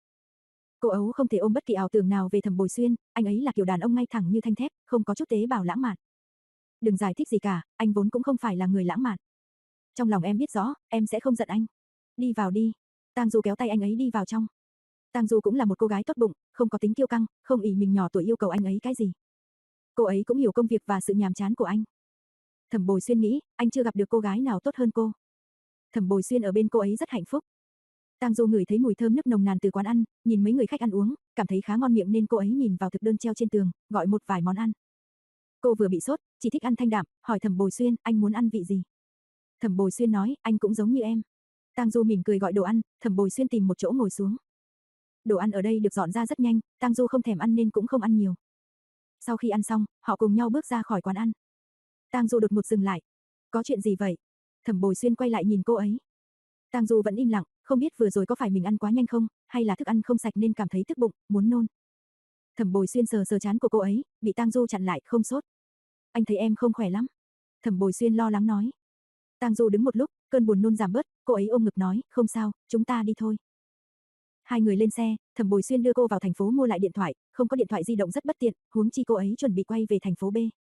Cô ấu không thể ôm bất kỳ ảo tưởng nào về Thẩm Bồi Xuyên, anh ấy là kiểu đàn ông ngay thẳng như thanh thép, không có chút tế bào lãng mạn. Đừng giải thích gì cả, anh vốn cũng không phải là người lãng mạn. Trong lòng em biết rõ, em sẽ không giận anh. Đi vào đi. Tang Du kéo tay anh ấy đi vào trong. Tang Du cũng là một cô gái tốt bụng, không có tính kiêu căng, không ỷ mình nhỏ tuổi yêu cầu anh ấy cái gì. Cô ấy cũng hiểu công việc và sự nhàm chán của anh. Thẩm Bồi Xuyên nghĩ, anh chưa gặp được cô gái nào tốt hơn cô. Thẩm Bồi Xuyên ở bên cô ấy rất hạnh phúc. Tang Du ngửi thấy mùi thơm nước nồng nàn từ quán ăn, nhìn mấy người khách ăn uống, cảm thấy khá ngon miệng nên cô ấy nhìn vào thực đơn treo trên tường, gọi một vài món ăn. Cô vừa bị sốt, chỉ thích ăn thanh đạm, hỏi Thẩm Bồi Xuyên, anh muốn ăn vị gì? Thẩm Bồi Xuyên nói, anh cũng giống như em. Tang Du mỉm cười gọi đồ ăn, Thẩm Bồi Xuyên tìm một chỗ ngồi xuống. Đồ ăn ở đây được dọn ra rất nhanh, Tang Du không thèm ăn nên cũng không ăn nhiều. Sau khi ăn xong, họ cùng nhau bước ra khỏi quán ăn. Tang Du đột ngột dừng lại. Có chuyện gì vậy? Thẩm Bồi Xuyên quay lại nhìn cô ấy. Tang Du vẫn im lặng, không biết vừa rồi có phải mình ăn quá nhanh không, hay là thức ăn không sạch nên cảm thấy tức bụng, muốn nôn. Thẩm Bồi Xuyên sờ sờ trán của cô ấy, bị Tang Du chặn lại, không sốt. Anh thấy em không khỏe lắm. Thẩm Bồi Xuyên lo lắng nói. Tang Du đứng một lúc, cơn buồn nôn giảm bớt, cô ấy ôm ngực nói, không sao, chúng ta đi thôi. Hai người lên xe, Thẩm Bồi Xuyên đưa cô vào thành phố mua lại điện thoại, không có điện thoại di động rất bất tiện, huống chi cô ấy chuẩn bị quay về thành phố B.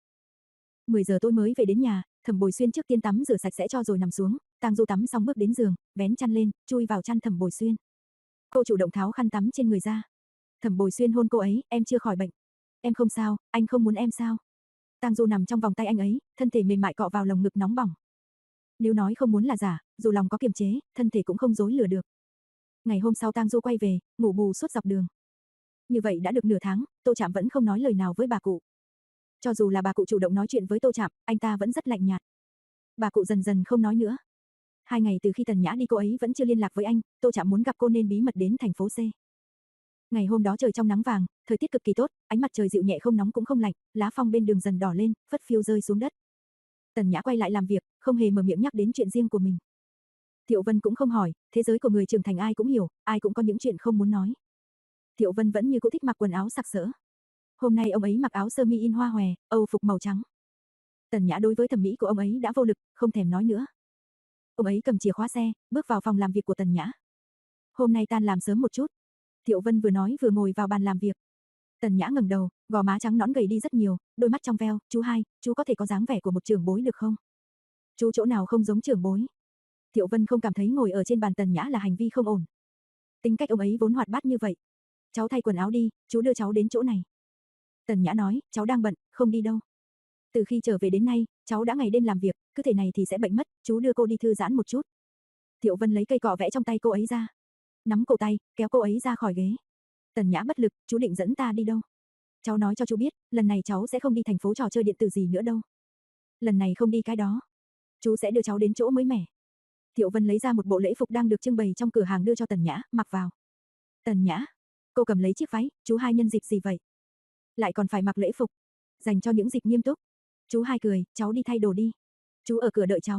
mười giờ tôi mới về đến nhà, Thẩm Bồi Xuyên trước tiên tắm rửa sạch sẽ cho rồi nằm xuống, Tang Du tắm xong bước đến giường, vén chăn lên, chui vào chăn Thẩm Bồi Xuyên. Cô chủ động tháo khăn tắm trên người ra. Thẩm Bồi Xuyên hôn cô ấy, em chưa khỏi bệnh. Em không sao, anh không muốn em sao? Tang Du nằm trong vòng tay anh ấy, thân thể mềm mại cọ vào lồng ngực nóng bỏng. Nếu nói không muốn là giả, dù lòng có kiềm chế, thân thể cũng không dối lừa được. Ngày hôm sau Tang Du quay về, ngủ bù suốt dọc đường. Như vậy đã được nửa tháng, Tô Trạm vẫn không nói lời nào với bà cụ. Cho dù là bà cụ chủ động nói chuyện với Tô Trạm, anh ta vẫn rất lạnh nhạt. Bà cụ dần dần không nói nữa. Hai ngày từ khi Tần Nhã đi cô ấy vẫn chưa liên lạc với anh, Tô Trạm muốn gặp cô nên bí mật đến thành phố C. Ngày hôm đó trời trong nắng vàng, thời tiết cực kỳ tốt, ánh mặt trời dịu nhẹ không nóng cũng không lạnh, lá phong bên đường dần đỏ lên, phất phiêu rơi xuống đất. Tần Nhã quay lại làm việc, không hề mở miệng nhắc đến chuyện riêng của mình. Thiệu Vân cũng không hỏi, thế giới của người trưởng thành ai cũng hiểu, ai cũng có những chuyện không muốn nói. Thiệu Vân vẫn như cũ thích mặc quần áo sặc sỡ. Hôm nay ông ấy mặc áo sơ mi in hoa hòe, âu phục màu trắng. Tần Nhã đối với thẩm mỹ của ông ấy đã vô lực, không thèm nói nữa. Ông ấy cầm chìa khóa xe, bước vào phòng làm việc của Tần Nhã. Hôm nay tan làm sớm một chút. Thiệu Vân vừa nói vừa ngồi vào bàn làm việc. Tần Nhã ngẩng đầu, gò má trắng nõn gầy đi rất nhiều, đôi mắt trong veo, chú hai, chú có thể có dáng vẻ của một trưởng bối được không? Chú chỗ nào không giống trưởng bối? Thiệu Vân không cảm thấy ngồi ở trên bàn Tần Nhã là hành vi không ổn. Tính cách ông ấy vốn hoạt bát như vậy. Cháu thay quần áo đi, chú đưa cháu đến chỗ này. Tần Nhã nói, cháu đang bận, không đi đâu. Từ khi trở về đến nay, cháu đã ngày đêm làm việc, cứ thể này thì sẽ bệnh mất, chú đưa cô đi thư giãn một chút. Thiệu Vân lấy cây cọ vẽ trong tay cô ấy ra. Nắm cổ tay, kéo cô ấy ra khỏi ghế. Tần Nhã bất lực, chú định dẫn ta đi đâu? Cháu nói cho chú biết, lần này cháu sẽ không đi thành phố trò chơi điện tử gì nữa đâu. Lần này không đi cái đó. Chú sẽ đưa cháu đến chỗ mới mẻ. Thiệu Vân lấy ra một bộ lễ phục đang được trưng bày trong cửa hàng đưa cho Tần Nhã, mặc vào. Tần Nhã, cô cầm lấy chiếc váy, chú hai nhân dịp gì vậy? Lại còn phải mặc lễ phục, dành cho những dịp nghiêm túc. Chú hai cười, cháu đi thay đồ đi. Chú ở cửa đợi cháu.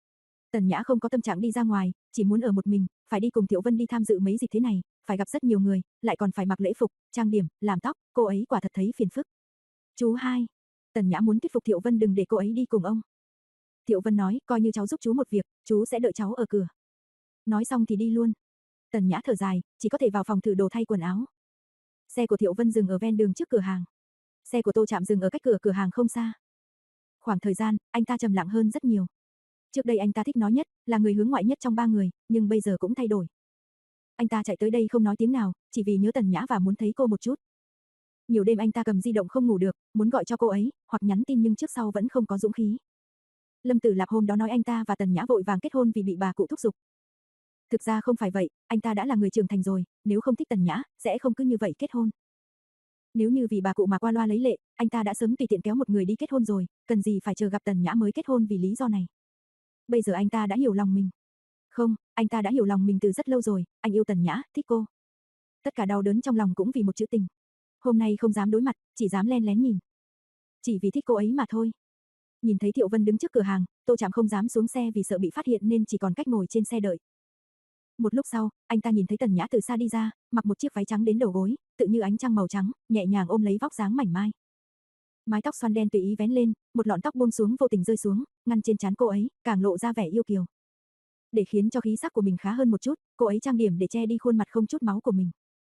Tần Nhã không có tâm trạng đi ra ngoài, chỉ muốn ở một mình, phải đi cùng Thiệu Vân đi tham dự mấy dịp thế này, phải gặp rất nhiều người, lại còn phải mặc lễ phục, trang điểm, làm tóc, cô ấy quả thật thấy phiền phức. Chú hai, Tần Nhã muốn thuyết phục Thiệu Vân đừng để cô ấy đi cùng ông. Thiệu Vân nói, coi như cháu giúp chú một việc, chú sẽ đợi cháu ở cửa. Nói xong thì đi luôn. Tần Nhã thở dài, chỉ có thể vào phòng thử đồ thay quần áo. Xe của Thiệu Vân dừng ở ven đường trước cửa hàng. Xe của Tô Trạm dừng ở cách cửa cửa hàng không xa. Khoảng thời gian, anh ta trầm lặng hơn rất nhiều. Trước đây anh ta thích nói nhất, là người hướng ngoại nhất trong ba người, nhưng bây giờ cũng thay đổi. Anh ta chạy tới đây không nói tiếng nào, chỉ vì nhớ Tần Nhã và muốn thấy cô một chút. Nhiều đêm anh ta cầm di động không ngủ được, muốn gọi cho cô ấy, hoặc nhắn tin nhưng trước sau vẫn không có dũng khí. Lâm Tử Lạp hôm đó nói anh ta và Tần Nhã vội vàng kết hôn vì bị bà cụ thúc giục. Thực ra không phải vậy, anh ta đã là người trưởng thành rồi, nếu không thích Tần Nhã, sẽ không cứ như vậy kết hôn. Nếu như vì bà cụ mà qua loa lấy lệ, anh ta đã sớm tùy tiện kéo một người đi kết hôn rồi, cần gì phải chờ gặp Tần Nhã mới kết hôn vì lý do này. Bây giờ anh ta đã hiểu lòng mình. Không, anh ta đã hiểu lòng mình từ rất lâu rồi, anh yêu Tần Nhã, thích cô. Tất cả đau đớn trong lòng cũng vì một chữ tình. Hôm nay không dám đối mặt, chỉ dám len lén nhìn. Chỉ vì thích cô ấy mà thôi. Nhìn thấy Thiệu Vân đứng trước cửa hàng, Tô Trạm không dám xuống xe vì sợ bị phát hiện nên chỉ còn cách ngồi trên xe đợi. Một lúc sau, anh ta nhìn thấy Tần Nhã từ xa đi ra, mặc một chiếc váy trắng đến đầu gối, tự như ánh trăng màu trắng, nhẹ nhàng ôm lấy vóc dáng mảnh mai. Mái tóc xoăn đen tùy ý vén lên, một lọn tóc buông xuống vô tình rơi xuống, ngăn trên trán cô ấy, càng lộ ra vẻ yêu kiều. Để khiến cho khí sắc của mình khá hơn một chút, cô ấy trang điểm để che đi khuôn mặt không chút máu của mình.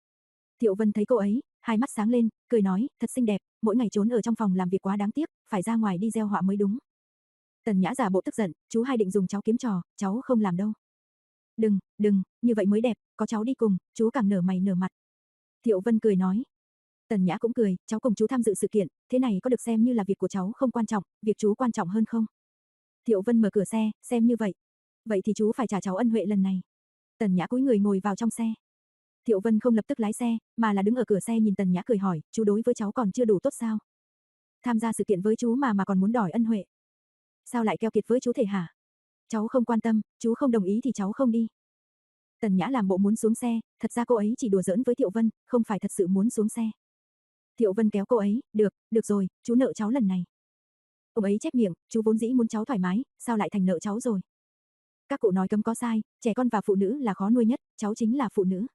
Thiệu Vân thấy cô ấy, hai mắt sáng lên, cười nói, thật xinh đẹp, mỗi ngày trốn ở trong phòng làm việc quá đáng tiếc, phải ra ngoài đi gieo họa mới đúng. Tần Nhã giả bộ tức giận, chú hai định dùng cháu kiếm trò, cháu không làm đâu. Đừng, đừng, như vậy mới đẹp, có cháu đi cùng, chú càng nở mày nở mặt. Thiệu Vân cười nói. Tần Nhã cũng cười, cháu cùng chú tham dự sự kiện, thế này có được xem như là việc của cháu không quan trọng, việc chú quan trọng hơn không? Thiệu Vân mở cửa xe, xem như vậy. Vậy thì chú phải trả cháu ân huệ lần này. Tần Nhã cúi người ngồi vào trong xe. Thiệu Vân không lập tức lái xe, mà là đứng ở cửa xe nhìn Tần Nhã cười hỏi, chú đối với cháu còn chưa đủ tốt sao? Tham gia sự kiện với chú mà mà còn muốn đòi ân huệ. Sao lại keo kiệt với chú thể hả? Cháu không quan tâm, chú không đồng ý thì cháu không đi. Tần Nhã làm bộ muốn xuống xe, thật ra cô ấy chỉ đùa giỡn với Thiệu Vân, không phải thật sự muốn xuống xe. Thiệu Vân kéo cô ấy, được, được rồi, chú nợ cháu lần này. Ông ấy chép miệng, chú vốn dĩ muốn cháu thoải mái, sao lại thành nợ cháu rồi? Các cụ nói cấm có sai, trẻ con và phụ nữ là khó nuôi nhất, cháu chính là phụ nữ.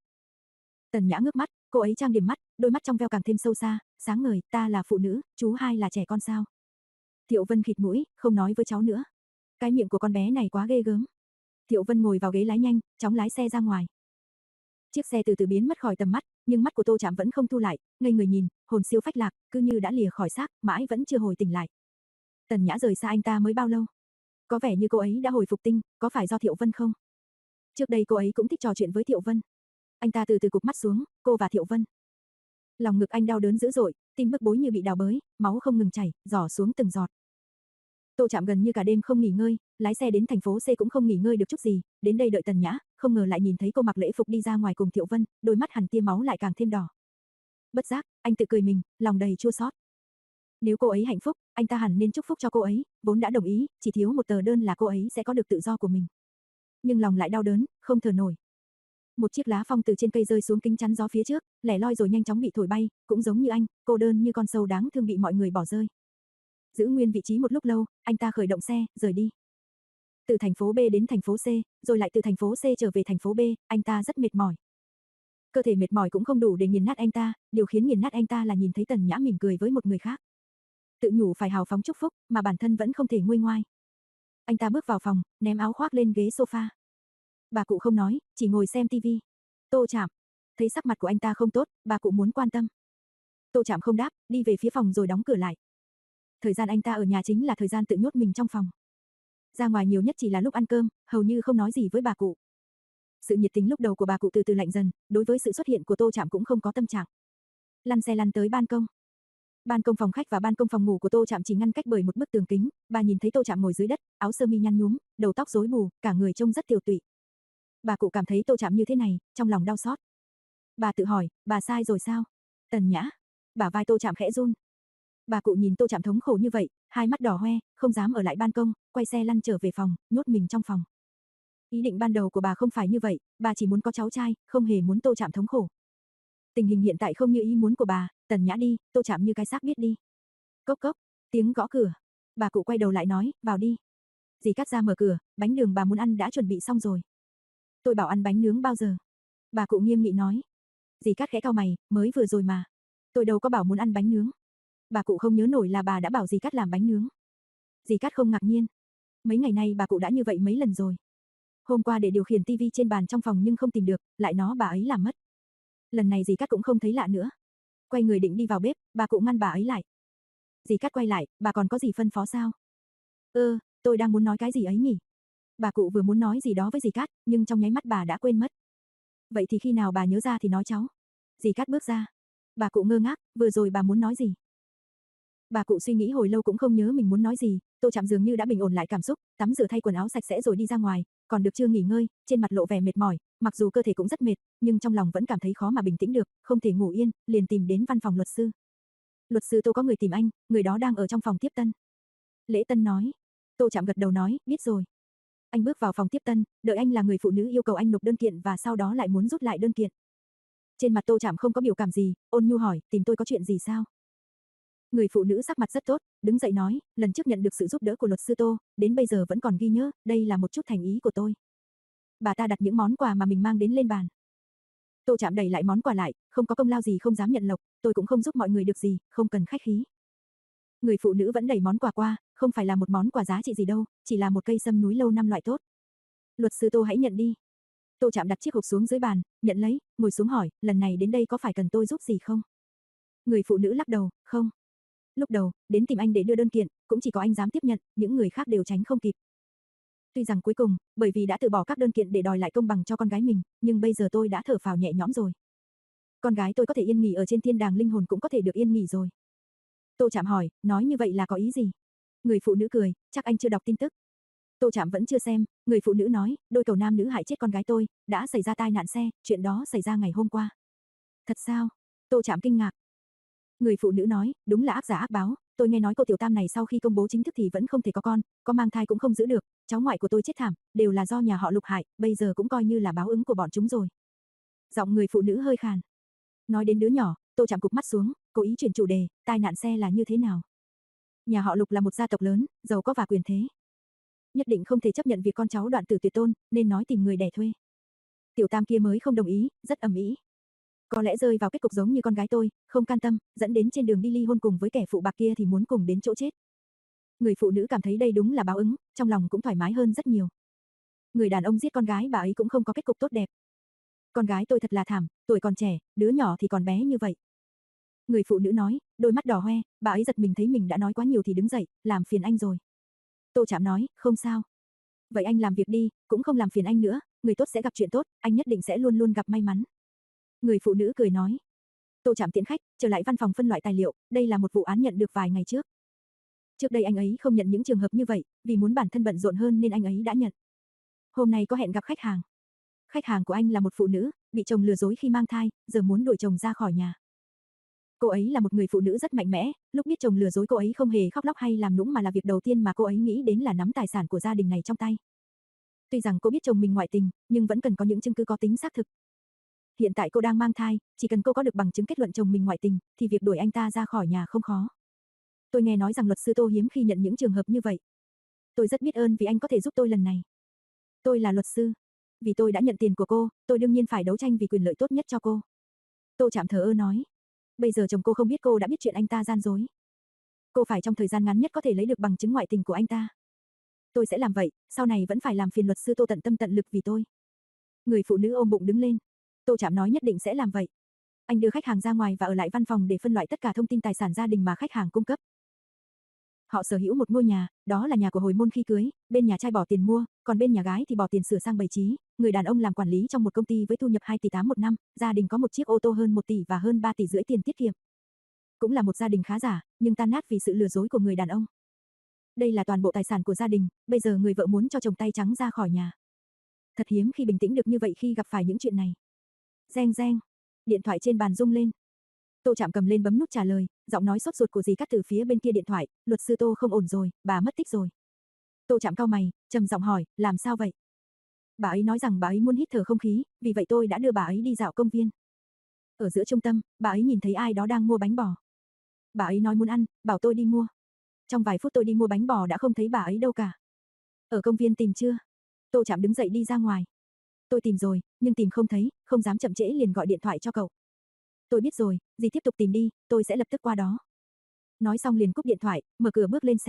Tần Nhã ngước mắt, cô ấy trang điểm mắt, đôi mắt trong veo càng thêm sâu xa, sáng ngời, ta là phụ nữ, chú hai là trẻ con sao? Thiệu Vân khịt mũi, không nói với cháu nữa. Cái miệng của con bé này quá ghê gớm. Thiệu Vân ngồi vào ghế lái nhanh, chóng lái xe ra ngoài. Chiếc xe từ từ biến mất khỏi tầm mắt, nhưng mắt của Tô Trạm vẫn không thu lại, ngây người nhìn, hồn siêu phách lạc, cứ như đã lìa khỏi xác, mãi vẫn chưa hồi tỉnh lại. Tần Nhã rời xa anh ta mới bao lâu? Có vẻ như cô ấy đã hồi phục tinh, có phải do Thiệu Vân không? Trước đây cô ấy cũng thích trò chuyện với Thiệu Vân. Anh ta từ từ cụp mắt xuống, cô và Thiệu Vân. Lòng ngực anh đau đớn dữ dội, tim bức bối như bị đào bới, máu không ngừng chảy, rỏ xuống từng giọt. Tô Trạm gần như cả đêm không nghỉ ngơi, lái xe đến thành phố C cũng không nghỉ ngơi được chút gì, đến đây đợi Tần Nhã, không ngờ lại nhìn thấy cô mặc lễ phục đi ra ngoài cùng Thiệu Vân, đôi mắt hằn tia máu lại càng thêm đỏ. Bất giác, anh tự cười mình, lòng đầy chua xót. Nếu cô ấy hạnh phúc, anh ta hẳn nên chúc phúc cho cô ấy, vốn đã đồng ý, chỉ thiếu một tờ đơn là cô ấy sẽ có được tự do của mình. Nhưng lòng lại đau đớn, không thở nổi. Một chiếc lá phong từ trên cây rơi xuống kính chắn gió phía trước, lẻ loi rồi nhanh chóng bị thổi bay, cũng giống như anh, cô đơn như con sâu đáng thương bị mọi người bỏ rơi. Giữ nguyên vị trí một lúc lâu, anh ta khởi động xe, rời đi. Từ thành phố B đến thành phố C, rồi lại từ thành phố C trở về thành phố B, anh ta rất mệt mỏi. Cơ thể mệt mỏi cũng không đủ để nghiền nát anh ta, điều khiến nghiền nát anh ta là nhìn thấy Tần Nhã mỉm cười với một người khác. Tự nhủ phải hào phóng chúc phúc, mà bản thân vẫn không thể nguôi ngoai. Anh ta bước vào phòng, ném áo khoác lên ghế sofa. Bà cụ không nói, chỉ ngồi xem tivi. Tô Trạm, thấy sắc mặt của anh ta không tốt, bà cụ muốn quan tâm. Tô Trạm không đáp, đi về phía phòng rồi đóng cửa lại. Thời gian anh ta ở nhà chính là thời gian tự nhốt mình trong phòng. Ra ngoài nhiều nhất chỉ là lúc ăn cơm, hầu như không nói gì với bà cụ. Sự nhiệt tình lúc đầu của bà cụ từ từ lạnh dần, đối với sự xuất hiện của Tô Trạm cũng không có tâm trạng. Lăn xe lăn tới ban công. Ban công phòng khách và ban công phòng ngủ của Tô Trạm chỉ ngăn cách bởi một bức tường kính, bà nhìn thấy Tô Trạm ngồi dưới đất, áo sơ mi nhăn nhúm, đầu tóc rối bù, cả người trông rất tiều tụy. Bà cụ cảm thấy Tô Trạm như thế này, trong lòng đau xót. Bà tự hỏi, bà sai rồi sao? Tần Nhã, bả vai Tô Trạm khẽ run. Bà cụ nhìn Tô Trạm thống khổ như vậy, Hai mắt đỏ hoe, không dám ở lại ban công, quay xe lăn trở về phòng, nhốt mình trong phòng. Ý định ban đầu của bà không phải như vậy, bà chỉ muốn có cháu trai, không hề muốn Tô Trạm thống khổ. Tình hình hiện tại không như ý muốn của bà, Tần Nhã đi, Tô Trạm như cái xác biết đi. Cốc cốc, tiếng gõ cửa. Bà cụ quay đầu lại nói, vào đi. Dì Cát ra mở cửa, bánh đường bà muốn ăn đã chuẩn bị xong rồi. Tôi bảo ăn bánh nướng bao giờ? Bà cụ nghiêm nghị nói. Dì Cát khẽ cau mày, mới vừa rồi mà. Tôi đâu có bảo muốn ăn bánh nướng. Bà cụ không nhớ nổi là bà đã bảo dì Cát làm bánh nướng. Dì Cát không ngạc nhiên. Mấy ngày nay bà cụ đã như vậy mấy lần rồi. Hôm qua để điều khiển tivi trên bàn trong phòng nhưng không tìm được, lại nó bà ấy làm mất. Lần này dì Cát cũng không thấy lạ nữa. Quay người định đi vào bếp, bà cụ ngăn bà ấy lại. Dì Cát quay lại, bà còn có gì phân phó sao? Ơ, tôi đang muốn nói cái gì ấy nhỉ? Bà cụ vừa muốn nói gì đó với dì Cát, nhưng trong nháy mắt bà đã quên mất. Vậy thì khi nào bà nhớ ra thì nói cháu. Dì Cát bước ra. Bà cụ ngơ ngác, vừa rồi bà muốn nói gì? Bà cụ suy nghĩ hồi lâu cũng không nhớ mình muốn nói gì, Tô Trạm dường như đã bình ổn lại cảm xúc, tắm rửa thay quần áo sạch sẽ rồi đi ra ngoài, còn được chưa nghỉ ngơi, trên mặt lộ vẻ mệt mỏi, mặc dù cơ thể cũng rất mệt, nhưng trong lòng vẫn cảm thấy khó mà bình tĩnh được, không thể ngủ yên, liền tìm đến văn phòng luật sư. Luật sư Tô có người tìm anh, người đó đang ở trong phòng tiếp tân. Lễ Tân nói. Tô Trạm gật đầu nói, biết rồi. Anh bước vào phòng tiếp tân, đợi anh là người phụ nữ yêu cầu anh nộp đơn kiện và sau đó lại muốn rút lại đơn kiện. Trên mặt Tô Trạm không có biểu cảm gì, ôn nhu hỏi, tìm tôi có chuyện gì sao? Người phụ nữ sắc mặt rất tốt, đứng dậy nói, lần trước nhận được sự giúp đỡ của luật sư Tô, đến bây giờ vẫn còn ghi nhớ, đây là một chút thành ý của tôi. Bà ta đặt những món quà mà mình mang đến lên bàn. Tô Trạm đẩy lại món quà lại, không có công lao gì không dám nhận lộc, tôi cũng không giúp mọi người được gì, không cần khách khí. Người phụ nữ vẫn đẩy món quà qua, không phải là một món quà giá trị gì đâu, chỉ là một cây sâm núi lâu năm loại tốt. Luật sư Tô hãy nhận đi. Tô Trạm đặt chiếc hộp xuống dưới bàn, nhận lấy, ngồi xuống hỏi, lần này đến đây có phải cần tôi giúp gì không? Người phụ nữ lắc đầu, không. Lúc đầu, đến tìm anh để đưa đơn kiện, cũng chỉ có anh dám tiếp nhận, những người khác đều tránh không kịp. Tuy rằng cuối cùng, bởi vì đã từ bỏ các đơn kiện để đòi lại công bằng cho con gái mình, nhưng bây giờ tôi đã thở phào nhẹ nhõm rồi. Con gái tôi có thể yên nghỉ ở trên thiên đàng linh hồn cũng có thể được yên nghỉ rồi. Tô Trạm hỏi, nói như vậy là có ý gì? Người phụ nữ cười, chắc anh chưa đọc tin tức. Tô Trạm vẫn chưa xem, người phụ nữ nói, đôi cầu nam nữ hại chết con gái tôi, đã xảy ra tai nạn xe, chuyện đó xảy ra ngày hôm qua. Thật sao? Tô Trạm kinh ngạc. Người phụ nữ nói, đúng là ác giả ác báo, tôi nghe nói cô tiểu tam này sau khi công bố chính thức thì vẫn không thể có con, có mang thai cũng không giữ được, cháu ngoại của tôi chết thảm, đều là do nhà họ Lục hại, bây giờ cũng coi như là báo ứng của bọn chúng rồi. Giọng người phụ nữ hơi khàn. Nói đến đứa nhỏ, Tô Trạm cụp mắt xuống, cố ý chuyển chủ đề, tai nạn xe là như thế nào? Nhà họ Lục là một gia tộc lớn, giàu có và quyền thế. Nhất định không thể chấp nhận việc con cháu đoạn tử tuyệt tôn, nên nói tìm người đẻ thuê. Tiểu tam kia mới không đồng ý, rất ầm ĩ. Có lẽ rơi vào kết cục giống như con gái tôi, không can tâm, dẫn đến trên đường đi ly hôn cùng với kẻ phụ bạc kia thì muốn cùng đến chỗ chết. Người phụ nữ cảm thấy đây đúng là báo ứng, trong lòng cũng thoải mái hơn rất nhiều. Người đàn ông giết con gái bà ấy cũng không có kết cục tốt đẹp. Con gái tôi thật là thảm, tuổi còn trẻ, đứa nhỏ thì còn bé như vậy. Người phụ nữ nói, đôi mắt đỏ hoe, bà ấy giật mình thấy mình đã nói quá nhiều thì đứng dậy, làm phiền anh rồi. Tô Trạm nói, không sao. Vậy anh làm việc đi, cũng không làm phiền anh nữa, người tốt sẽ gặp chuyện tốt, anh nhất định sẽ luôn luôn gặp may mắn. Người phụ nữ cười nói. Tô Trạm tiễn khách, trở lại văn phòng phân loại tài liệu, đây là một vụ án nhận được vài ngày trước. Trước đây anh ấy không nhận những trường hợp như vậy, vì muốn bản thân bận rộn hơn nên anh ấy đã nhận. Hôm nay có hẹn gặp khách hàng. Khách hàng của anh là một phụ nữ, bị chồng lừa dối khi mang thai, giờ muốn đuổi chồng ra khỏi nhà. Cô ấy là một người phụ nữ rất mạnh mẽ, lúc biết chồng lừa dối cô ấy không hề khóc lóc hay làm nũng mà là việc đầu tiên mà cô ấy nghĩ đến là nắm tài sản của gia đình này trong tay. Tuy rằng cô biết chồng mình ngoại tình, nhưng vẫn cần có những chứng cứ có tính xác thực. Hiện tại cô đang mang thai, chỉ cần cô có được bằng chứng kết luận chồng mình ngoại tình, thì việc đuổi anh ta ra khỏi nhà không khó. Tôi nghe nói rằng luật sư Tô hiếm khi nhận những trường hợp như vậy. Tôi rất biết ơn vì anh có thể giúp tôi lần này. Tôi là luật sư. Vì tôi đã nhận tiền của cô, tôi đương nhiên phải đấu tranh vì quyền lợi tốt nhất cho cô. Tô Trạm thờ ơ nói. Bây giờ chồng cô không biết cô đã biết chuyện anh ta gian dối. Cô phải trong thời gian ngắn nhất có thể lấy được bằng chứng ngoại tình của anh ta. Tôi sẽ làm vậy, sau này vẫn phải làm phiền luật sư Tô tận tâm tận lực vì tôi. Người phụ nữ ôm bụng đứng lên. Tô Trạm nói nhất định sẽ làm vậy. Anh đưa khách hàng ra ngoài và ở lại văn phòng để phân loại tất cả thông tin tài sản gia đình mà khách hàng cung cấp. Họ sở hữu một ngôi nhà, đó là nhà của hồi môn khi cưới, bên nhà trai bỏ tiền mua, còn bên nhà gái thì bỏ tiền sửa sang bày trí. Người đàn ông làm quản lý trong một công ty với thu nhập hai tỷ tám một năm, gia đình có một chiếc ô tô hơn một tỷ và hơn ba tỷ rưỡi tiền tiết kiệm. Cũng là một gia đình khá giả, nhưng tan nát vì sự lừa dối của người đàn ông. Đây là toàn bộ tài sản của gia đình, bây giờ người vợ muốn cho chồng tay trắng ra khỏi nhà. Thật hiếm khi bình tĩnh được như vậy khi gặp phải những chuyện này. Reng reng, điện thoại trên bàn rung lên. Tô Trạm cầm lên bấm nút trả lời, Giọng nói sốt ruột của dì Cát từ phía bên kia điện thoại, luật sư Tô không ổn rồi, bà mất tích rồi. Tô Trạm cau mày, trầm giọng hỏi, làm sao vậy? Bà ấy nói rằng bà ấy muốn hít thở không khí, vì vậy tôi đã đưa bà ấy đi dạo công viên. Ở giữa trung tâm, bà ấy nhìn thấy ai đó đang mua bánh bò. Bà ấy nói muốn ăn, bảo tôi đi mua. Trong vài phút tôi đi mua bánh bò đã không thấy bà ấy đâu cả. Ở công viên tìm chưa? Tô Trạm đứng dậy đi ra ngoài. Tôi tìm rồi, nhưng tìm không thấy, không dám chậm trễ liền gọi điện thoại cho cậu. Tôi biết rồi, dì tiếp tục tìm đi, tôi sẽ lập tức qua đó. Nói xong liền cúp điện thoại, mở cửa bước lên xe.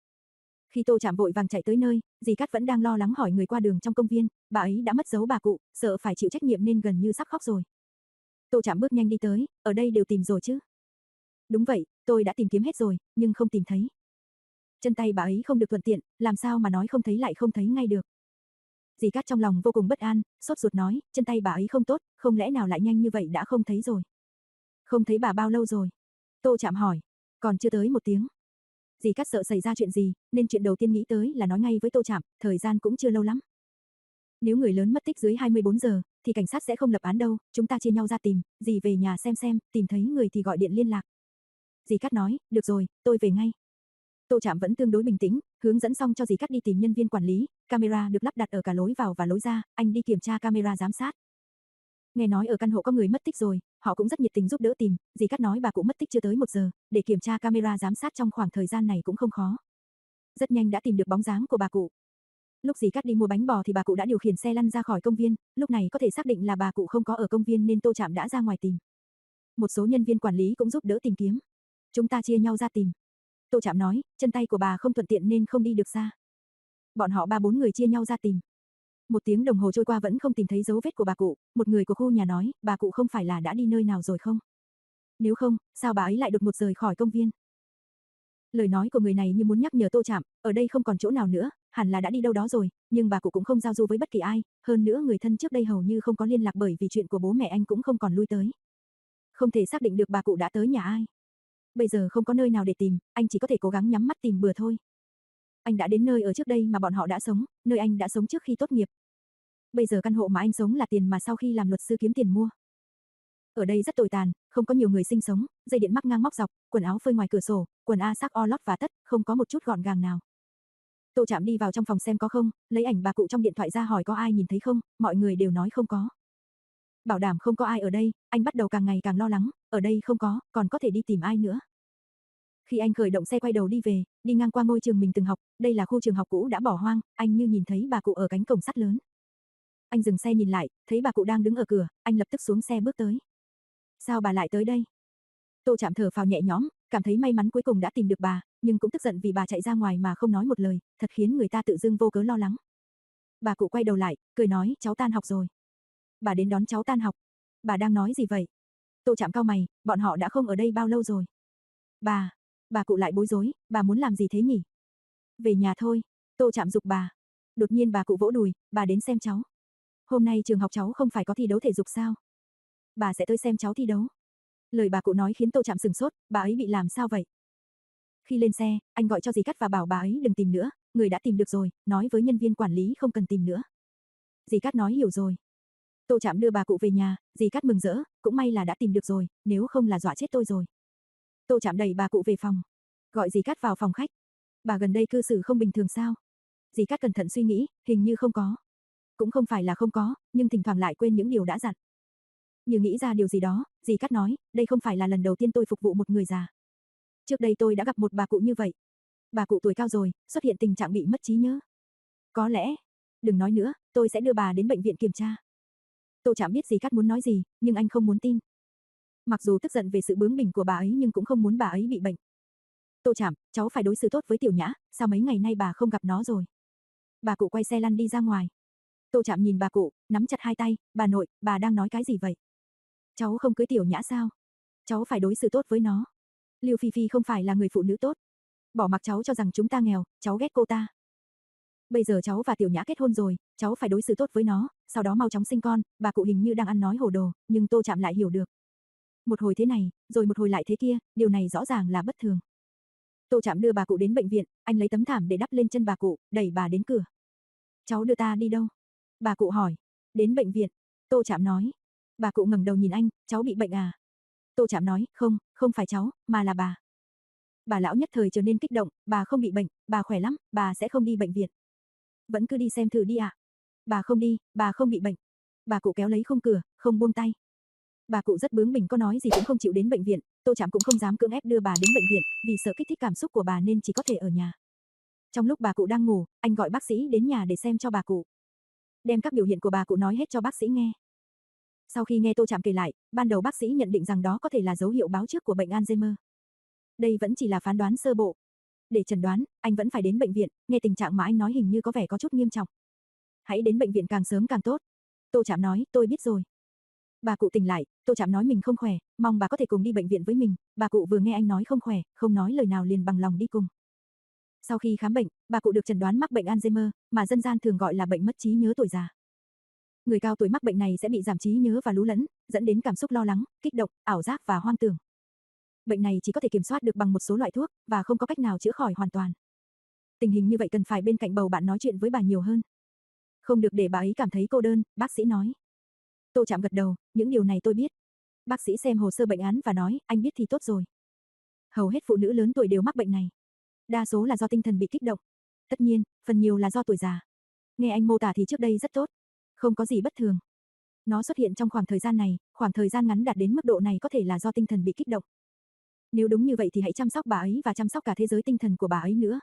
Khi Tô Trạm vội vàng chạy tới nơi, dì Cát vẫn đang lo lắng hỏi người qua đường trong công viên, bà ấy đã mất dấu bà cụ, sợ phải chịu trách nhiệm nên gần như sắp khóc rồi. Tô Trạm bước nhanh đi tới, ở đây đều tìm rồi chứ? Đúng vậy, tôi đã tìm kiếm hết rồi, nhưng không tìm thấy. Chân tay bà ấy không được thuận tiện, làm sao mà nói không thấy lại không thấy ngay được. Dì Cát trong lòng vô cùng bất an, sốt ruột nói, chân tay bà ấy không tốt, không lẽ nào lại nhanh như vậy đã không thấy rồi. Không thấy bà bao lâu rồi? Tô Trạm hỏi, còn chưa tới một tiếng. Dì Cát sợ xảy ra chuyện gì, nên chuyện đầu tiên nghĩ tới là nói ngay với Tô Trạm, thời gian cũng chưa lâu lắm. Nếu người lớn mất tích dưới hai mươi bốn giờ, thì cảnh sát sẽ không lập án đâu, chúng ta chia nhau ra tìm, dì về nhà xem xem, tìm thấy người thì gọi điện liên lạc. Dì Cát nói, được rồi, tôi về ngay. Tô Trạm vẫn tương đối bình tĩnh, hướng dẫn xong cho dì Cát đi tìm nhân viên quản lý, camera được lắp đặt ở cả lối vào và lối ra, anh đi kiểm tra camera giám sát. Nghe nói ở căn hộ có người mất tích rồi, họ cũng rất nhiệt tình giúp đỡ tìm, dì Cát nói bà cụ mất tích chưa tới một giờ, để kiểm tra camera giám sát trong khoảng thời gian này cũng không khó. Rất nhanh đã tìm được bóng dáng của bà cụ. Lúc dì Cát đi mua bánh bò thì bà cụ đã điều khiển xe lăn ra khỏi công viên, lúc này có thể xác định là bà cụ không có ở công viên nên Tô Trạm đã ra ngoài tìm. Một số nhân viên quản lý cũng giúp đỡ tìm kiếm. Chúng ta chia nhau ra tìm. Tô Trạm nói, chân tay của bà không thuận tiện nên không đi được xa. Bọn họ ba bốn người chia nhau ra tìm. Một tiếng đồng hồ trôi qua vẫn không tìm thấy dấu vết của bà cụ, một người của khu nhà nói, bà cụ không phải là đã đi nơi nào rồi không? Nếu không, sao bà ấy lại đột ngột rời khỏi công viên? Lời nói của người này như muốn nhắc nhở Tô Trạm, ở đây không còn chỗ nào nữa, hẳn là đã đi đâu đó rồi, nhưng bà cụ cũng không giao du với bất kỳ ai, hơn nữa người thân trước đây hầu như không có liên lạc bởi vì chuyện của bố mẹ anh cũng không còn lui tới. Không thể xác định được bà cụ đã tới nhà ai. Bây giờ không có nơi nào để tìm, anh chỉ có thể cố gắng nhắm mắt tìm bừa thôi. Anh đã đến nơi ở trước đây mà bọn họ đã sống, nơi anh đã sống trước khi tốt nghiệp. Bây giờ căn hộ mà anh sống là tiền mà sau khi làm luật sư kiếm tiền mua. Ở đây rất tồi tàn, không có nhiều người sinh sống, dây điện mắc ngang móc dọc, quần áo phơi ngoài cửa sổ, quần a xác o lót và tất, không có một chút gọn gàng nào. Tô Trạm đi vào trong phòng xem có không, lấy ảnh bà cụ trong điện thoại ra hỏi có ai nhìn thấy không, mọi người đều nói không có. Bảo đảm không có ai ở đây, anh bắt đầu càng ngày càng lo lắng, ở đây không có, còn có thể đi tìm ai nữa. Khi anh khởi động xe quay đầu đi về, đi ngang qua ngôi trường mình từng học, đây là khu trường học cũ đã bỏ hoang, anh như nhìn thấy bà cụ ở cánh cổng sắt lớn. Anh dừng xe nhìn lại, thấy bà cụ đang đứng ở cửa, anh lập tức xuống xe bước tới. Sao bà lại tới đây? Tô Trạm thở phào nhẹ nhõm, cảm thấy may mắn cuối cùng đã tìm được bà, nhưng cũng tức giận vì bà chạy ra ngoài mà không nói một lời, thật khiến người ta tự dưng vô cớ lo lắng. Bà cụ quay đầu lại, cười nói, cháu tan học rồi. Bà đến đón cháu tan học. Bà đang nói gì vậy? Tô Trạm cau mày, bọn họ đã không ở đây bao lâu rồi. Bà, bà cụ lại bối rối, bà muốn làm gì thế nhỉ? Về nhà thôi, Tô Trạm giục bà. Đột nhiên bà cụ vỗ đùi, bà đến xem cháu. Hôm nay trường học cháu không phải có thi đấu thể dục sao? Bà sẽ tới xem cháu thi đấu. Lời bà cụ nói khiến Tô Trạm sửng sốt, bà ấy bị làm sao vậy? Khi lên xe, anh gọi cho dì Cát và bảo bà ấy đừng tìm nữa, người đã tìm được rồi, nói với nhân viên quản lý không cần tìm nữa. Dì Cát nói hiểu rồi. Tô Trạm đưa bà cụ về nhà, dì Cát mừng rỡ, cũng may là đã tìm được rồi, nếu không là dọa chết tôi rồi. Tô Trạm đẩy bà cụ về phòng, gọi dì Cát vào phòng khách. Bà gần đây cư xử không bình thường sao? Dì Cát cẩn thận suy nghĩ, hình như không có. Cũng không phải là không có, nhưng thỉnh thoảng lại quên những điều đã dặn. Như nghĩ ra điều gì đó, dì Cát nói, đây không phải là lần đầu tiên tôi phục vụ một người già. Trước đây tôi đã gặp một bà cụ như vậy. Bà cụ tuổi cao rồi, xuất hiện tình trạng bị mất trí nhớ. Có lẽ, đừng nói nữa, tôi sẽ đưa bà đến bệnh viện kiểm tra. Tô Trạm biết dì Cát muốn nói gì, nhưng anh không muốn tin. Mặc dù tức giận về sự bướng bỉnh của bà ấy nhưng cũng không muốn bà ấy bị bệnh. Tô Trạm, cháu phải đối xử tốt với Tiểu Nhã, sao mấy ngày nay bà không gặp nó rồi? Bà cụ quay xe lăn đi ra ngoài. Tô Trạm nhìn bà cụ, nắm chặt hai tay, bà nội, bà đang nói cái gì vậy? Cháu không cưới Tiểu Nhã sao? Cháu phải đối xử tốt với nó. Lưu Phi Phi không phải là người phụ nữ tốt. Bỏ mặc cháu cho rằng chúng ta nghèo, cháu ghét cô ta. Bây giờ cháu và Tiểu Nhã kết hôn rồi, cháu phải đối xử tốt với nó, sau đó mau chóng sinh con, bà cụ hình như đang ăn nói hồ đồ, nhưng Tô Trạm lại hiểu được. Một hồi thế này, rồi một hồi lại thế kia, điều này rõ ràng là bất thường. Tô Trạm đưa bà cụ đến bệnh viện, anh lấy tấm thảm để đắp lên chân bà cụ, đẩy bà đến cửa. Cháu đưa ta đi đâu? Bà cụ hỏi. Đến bệnh viện. Tô Trạm nói. Bà cụ ngẩng đầu nhìn anh, cháu bị bệnh à? Tô Trạm nói, không, không phải cháu, mà là bà. Bà lão nhất thời trở nên kích động, bà không bị bệnh, bà khỏe lắm, bà sẽ không đi bệnh viện. Vẫn cứ đi xem thử đi ạ. À. Bà không đi, bà không bị bệnh. Bà cụ kéo lấy khung cửa, không buông tay. Bà cụ rất bướng bỉnh, có nói gì cũng không chịu đến bệnh viện, Tô Trạm cũng không dám cưỡng ép đưa bà đến bệnh viện, vì sợ kích thích cảm xúc của bà nên chỉ có thể ở nhà. Trong lúc bà cụ đang ngủ, anh gọi bác sĩ đến nhà để xem cho bà cụ. Đem các biểu hiện của bà cụ nói hết cho bác sĩ nghe. Sau khi nghe Tô Trạm kể lại, ban đầu bác sĩ nhận định rằng đó có thể là dấu hiệu báo trước của bệnh Alzheimer. Đây vẫn chỉ là phán đoán sơ bộ. Để chẩn đoán, anh vẫn phải đến bệnh viện, nghe tình trạng mà anh nói hình như có vẻ có chút nghiêm trọng. Hãy đến bệnh viện càng sớm càng tốt. Tô Trạm nói, tôi biết rồi. Bà cụ tỉnh lại, Tô Trạm nói mình không khỏe, mong bà có thể cùng đi bệnh viện với mình. Bà cụ vừa nghe anh nói không khỏe, không nói lời nào liền bằng lòng đi cùng. Sau khi khám bệnh, bà cụ được chẩn đoán mắc bệnh Alzheimer, mà dân gian thường gọi là bệnh mất trí nhớ tuổi già. Người cao tuổi mắc bệnh này sẽ bị giảm trí nhớ và lú lẫn, dẫn đến cảm xúc lo lắng, kích động, ảo giác và hoang tưởng. Bệnh này chỉ có thể kiểm soát được bằng một số loại thuốc và không có cách nào chữa khỏi hoàn toàn. Tình hình như vậy cần phải bên cạnh bầu bạn nói chuyện với bà nhiều hơn. Không được để bà ấy cảm thấy cô đơn, bác sĩ nói. Tô Trạm gật đầu, những điều này tôi biết. Bác sĩ xem hồ sơ bệnh án và nói, anh biết thì tốt rồi. Hầu hết phụ nữ lớn tuổi đều mắc bệnh này. Đa số là do tinh thần bị kích động. Tất nhiên, phần nhiều là do tuổi già. Nghe anh mô tả thì trước đây rất tốt. Không có gì bất thường. Nó xuất hiện trong khoảng thời gian này, khoảng thời gian ngắn đạt đến mức độ này có thể là do tinh thần bị kích động. Nếu đúng như vậy thì hãy chăm sóc bà ấy và chăm sóc cả thế giới tinh thần của bà ấy nữa.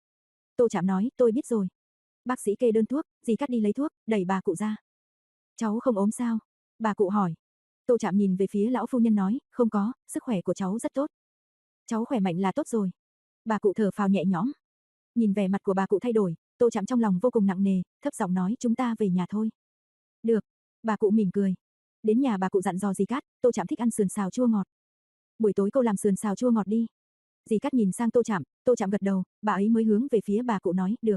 Tô Trạm nói, tôi biết rồi. Bác sĩ kê đơn thuốc, dì Cát đi lấy thuốc, đẩy bà cụ ra. Cháu không ốm sao? Bà cụ hỏi. Tô Trạm nhìn về phía lão phu nhân nói, không có, sức khỏe của cháu rất tốt. Cháu khỏe mạnh là tốt rồi. Bà cụ thở phào nhẹ nhõm. Nhìn vẻ mặt của bà cụ thay đổi, Tô Trạm trong lòng vô cùng nặng nề, thấp giọng nói chúng ta về nhà thôi. Được. Bà cụ mỉm cười. Đến nhà bà cụ dặn dò dì Cát, Tô Trạm thích ăn sườn xào chua ngọt. Buổi tối cô làm sườn xào chua ngọt đi. Dì Cát nhìn sang Tô Trạm, Tô Trạm gật đầu, bà ấy mới hướng về phía bà cụ nói, được.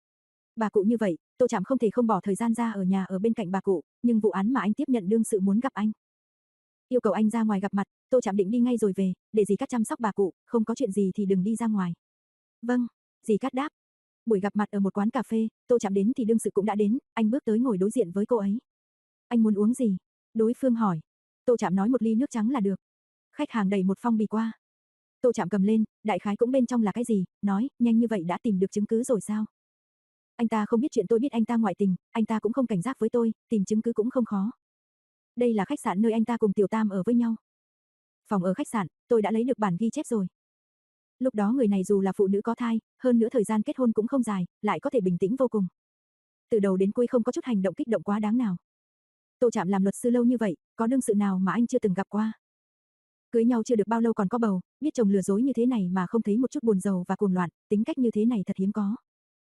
Bà cụ như vậy, Tô Trạm không thể không bỏ thời gian ra ở nhà ở bên cạnh bà cụ, nhưng vụ án mà anh tiếp nhận đương sự muốn gặp anh. Yêu cầu anh ra ngoài gặp mặt, Tô Trạm định đi ngay rồi về, để dì Cát chăm sóc bà cụ, không có chuyện gì thì đừng đi ra ngoài. Vâng, dì Cát đáp. Buổi gặp mặt ở một quán cà phê, Tô Trạm đến thì đương sự cũng đã đến, anh bước tới ngồi đối diện với cô ấy. Anh muốn uống gì? Đối phương hỏi. Tô Trạm nói một ly nước trắng là được. Khách hàng đẩy một phong bì qua. Tô Trạm cầm lên, đại khái cũng bên trong là cái gì, nói, nhanh như vậy đã tìm được chứng cứ rồi sao? Anh ta không biết chuyện tôi biết anh ta ngoại tình, anh ta cũng không cảnh giác với tôi, tìm chứng cứ cũng không khó. Đây là khách sạn nơi anh ta cùng Tiểu Tam ở với nhau. Phòng ở khách sạn, tôi đã lấy được bản ghi chép rồi. Lúc đó người này dù là phụ nữ có thai, hơn nữa thời gian kết hôn cũng không dài, lại có thể bình tĩnh vô cùng. Từ đầu đến cuối không có chút hành động kích động quá đáng nào. Tô Trạm làm luật sư lâu như vậy, có đương sự nào mà anh chưa từng gặp qua? Cưới nhau chưa được bao lâu còn có bầu, biết chồng lừa dối như thế này mà không thấy một chút buồn rầu và cuồng loạn, tính cách như thế này thật hiếm có.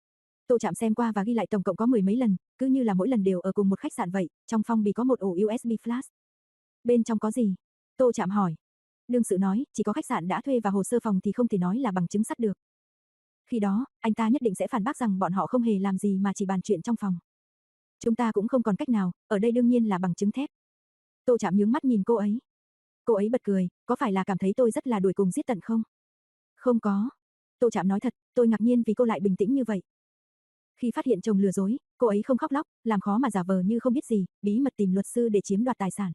Tô Trạm xem qua và ghi lại tổng cộng có mười mấy lần, cứ như là mỗi lần đều ở cùng một khách sạn vậy, trong phong bì có một ổ u ét bê flash. Bên trong có gì? Tô Trạm hỏi. Đương sự nói, chỉ có khách sạn đã thuê và hồ sơ phòng thì không thể nói là bằng chứng sắt được. Khi đó, anh ta nhất định sẽ phản bác rằng bọn họ không hề làm gì mà chỉ bàn chuyện trong phòng. Chúng ta cũng không còn cách nào, ở đây đương nhiên là bằng chứng thép. Tô Trạm nhướng mắt nhìn cô ấy. Cô ấy bật cười, có phải là cảm thấy tôi rất là đuổi cùng giết tận không? Không có. Tô Trạm nói thật, tôi ngạc nhiên vì cô lại bình tĩnh như vậy. Khi phát hiện chồng lừa dối, cô ấy không khóc lóc, làm khó mà giả vờ như không biết gì, bí mật tìm luật sư để chiếm đoạt tài sản.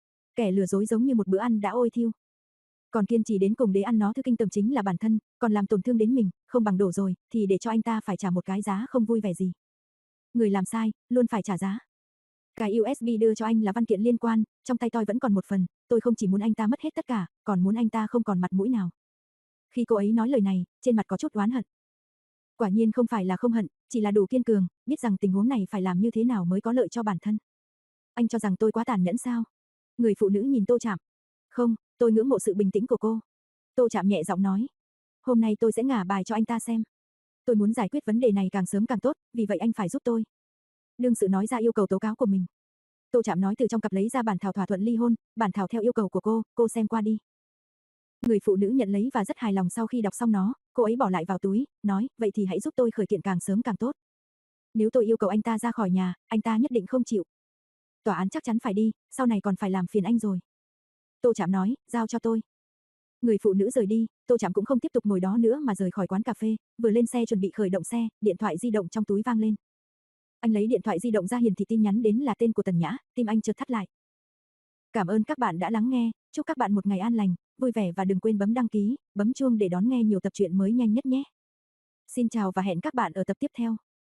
Kẻ lừa dối giống như một bữa ăn đã ôi thiêu. Còn kiên trì đến cùng để ăn nó thứ kinh tởm chính là bản thân, còn làm tổn thương đến mình, không bằng đổ rồi, thì để cho anh ta phải trả một cái giá không vui vẻ gì. Người làm sai, luôn phải trả giá. Cái u ét bê đưa cho anh là văn kiện liên quan, trong tay tôi vẫn còn một phần, tôi không chỉ muốn anh ta mất hết tất cả, còn muốn anh ta không còn mặt mũi nào. Khi cô ấy nói lời này, trên mặt có chút oán hận. Quả nhiên không phải là không hận, chỉ là đủ kiên cường, biết rằng tình huống này phải làm như thế nào mới có lợi cho bản thân. Anh cho rằng tôi quá tàn nhẫn sao? Người phụ nữ nhìn Tô Trạm. Không, tôi ngưỡng mộ sự bình tĩnh của cô. Tô Trạm nhẹ giọng nói. Hôm nay tôi sẽ ngả bài cho anh ta xem. Tôi muốn giải quyết vấn đề này càng sớm càng tốt, vì vậy anh phải giúp tôi. Đương sự nói ra yêu cầu tố cáo của mình. Tô Trạm nói từ trong cặp lấy ra bản thảo thỏa thuận ly hôn, bản thảo theo yêu cầu của cô, cô xem qua đi. Người phụ nữ nhận lấy và rất hài lòng sau khi đọc xong nó, cô ấy bỏ lại vào túi, nói, vậy thì hãy giúp tôi khởi kiện càng sớm càng tốt. Nếu tôi yêu cầu anh ta ra khỏi nhà, anh ta nhất định không chịu. Tòa án chắc chắn phải đi, sau này còn phải làm phiền anh rồi. Tô Trạm nói, giao cho tôi. Người phụ nữ rời đi, Tô Trạm cũng không tiếp tục ngồi đó nữa mà rời khỏi quán cà phê, vừa lên xe chuẩn bị khởi động xe, điện thoại di động trong túi vang lên. Anh lấy điện thoại di động ra hiển thị tin nhắn đến là tên của Tần Nhã, tim anh chợt thắt lại. Cảm ơn các bạn đã lắng nghe, chúc các bạn một ngày an lành, vui vẻ và đừng quên bấm đăng ký, bấm chuông để đón nghe nhiều tập truyện mới nhanh nhất nhé. Xin chào và hẹn các bạn ở tập tiếp theo.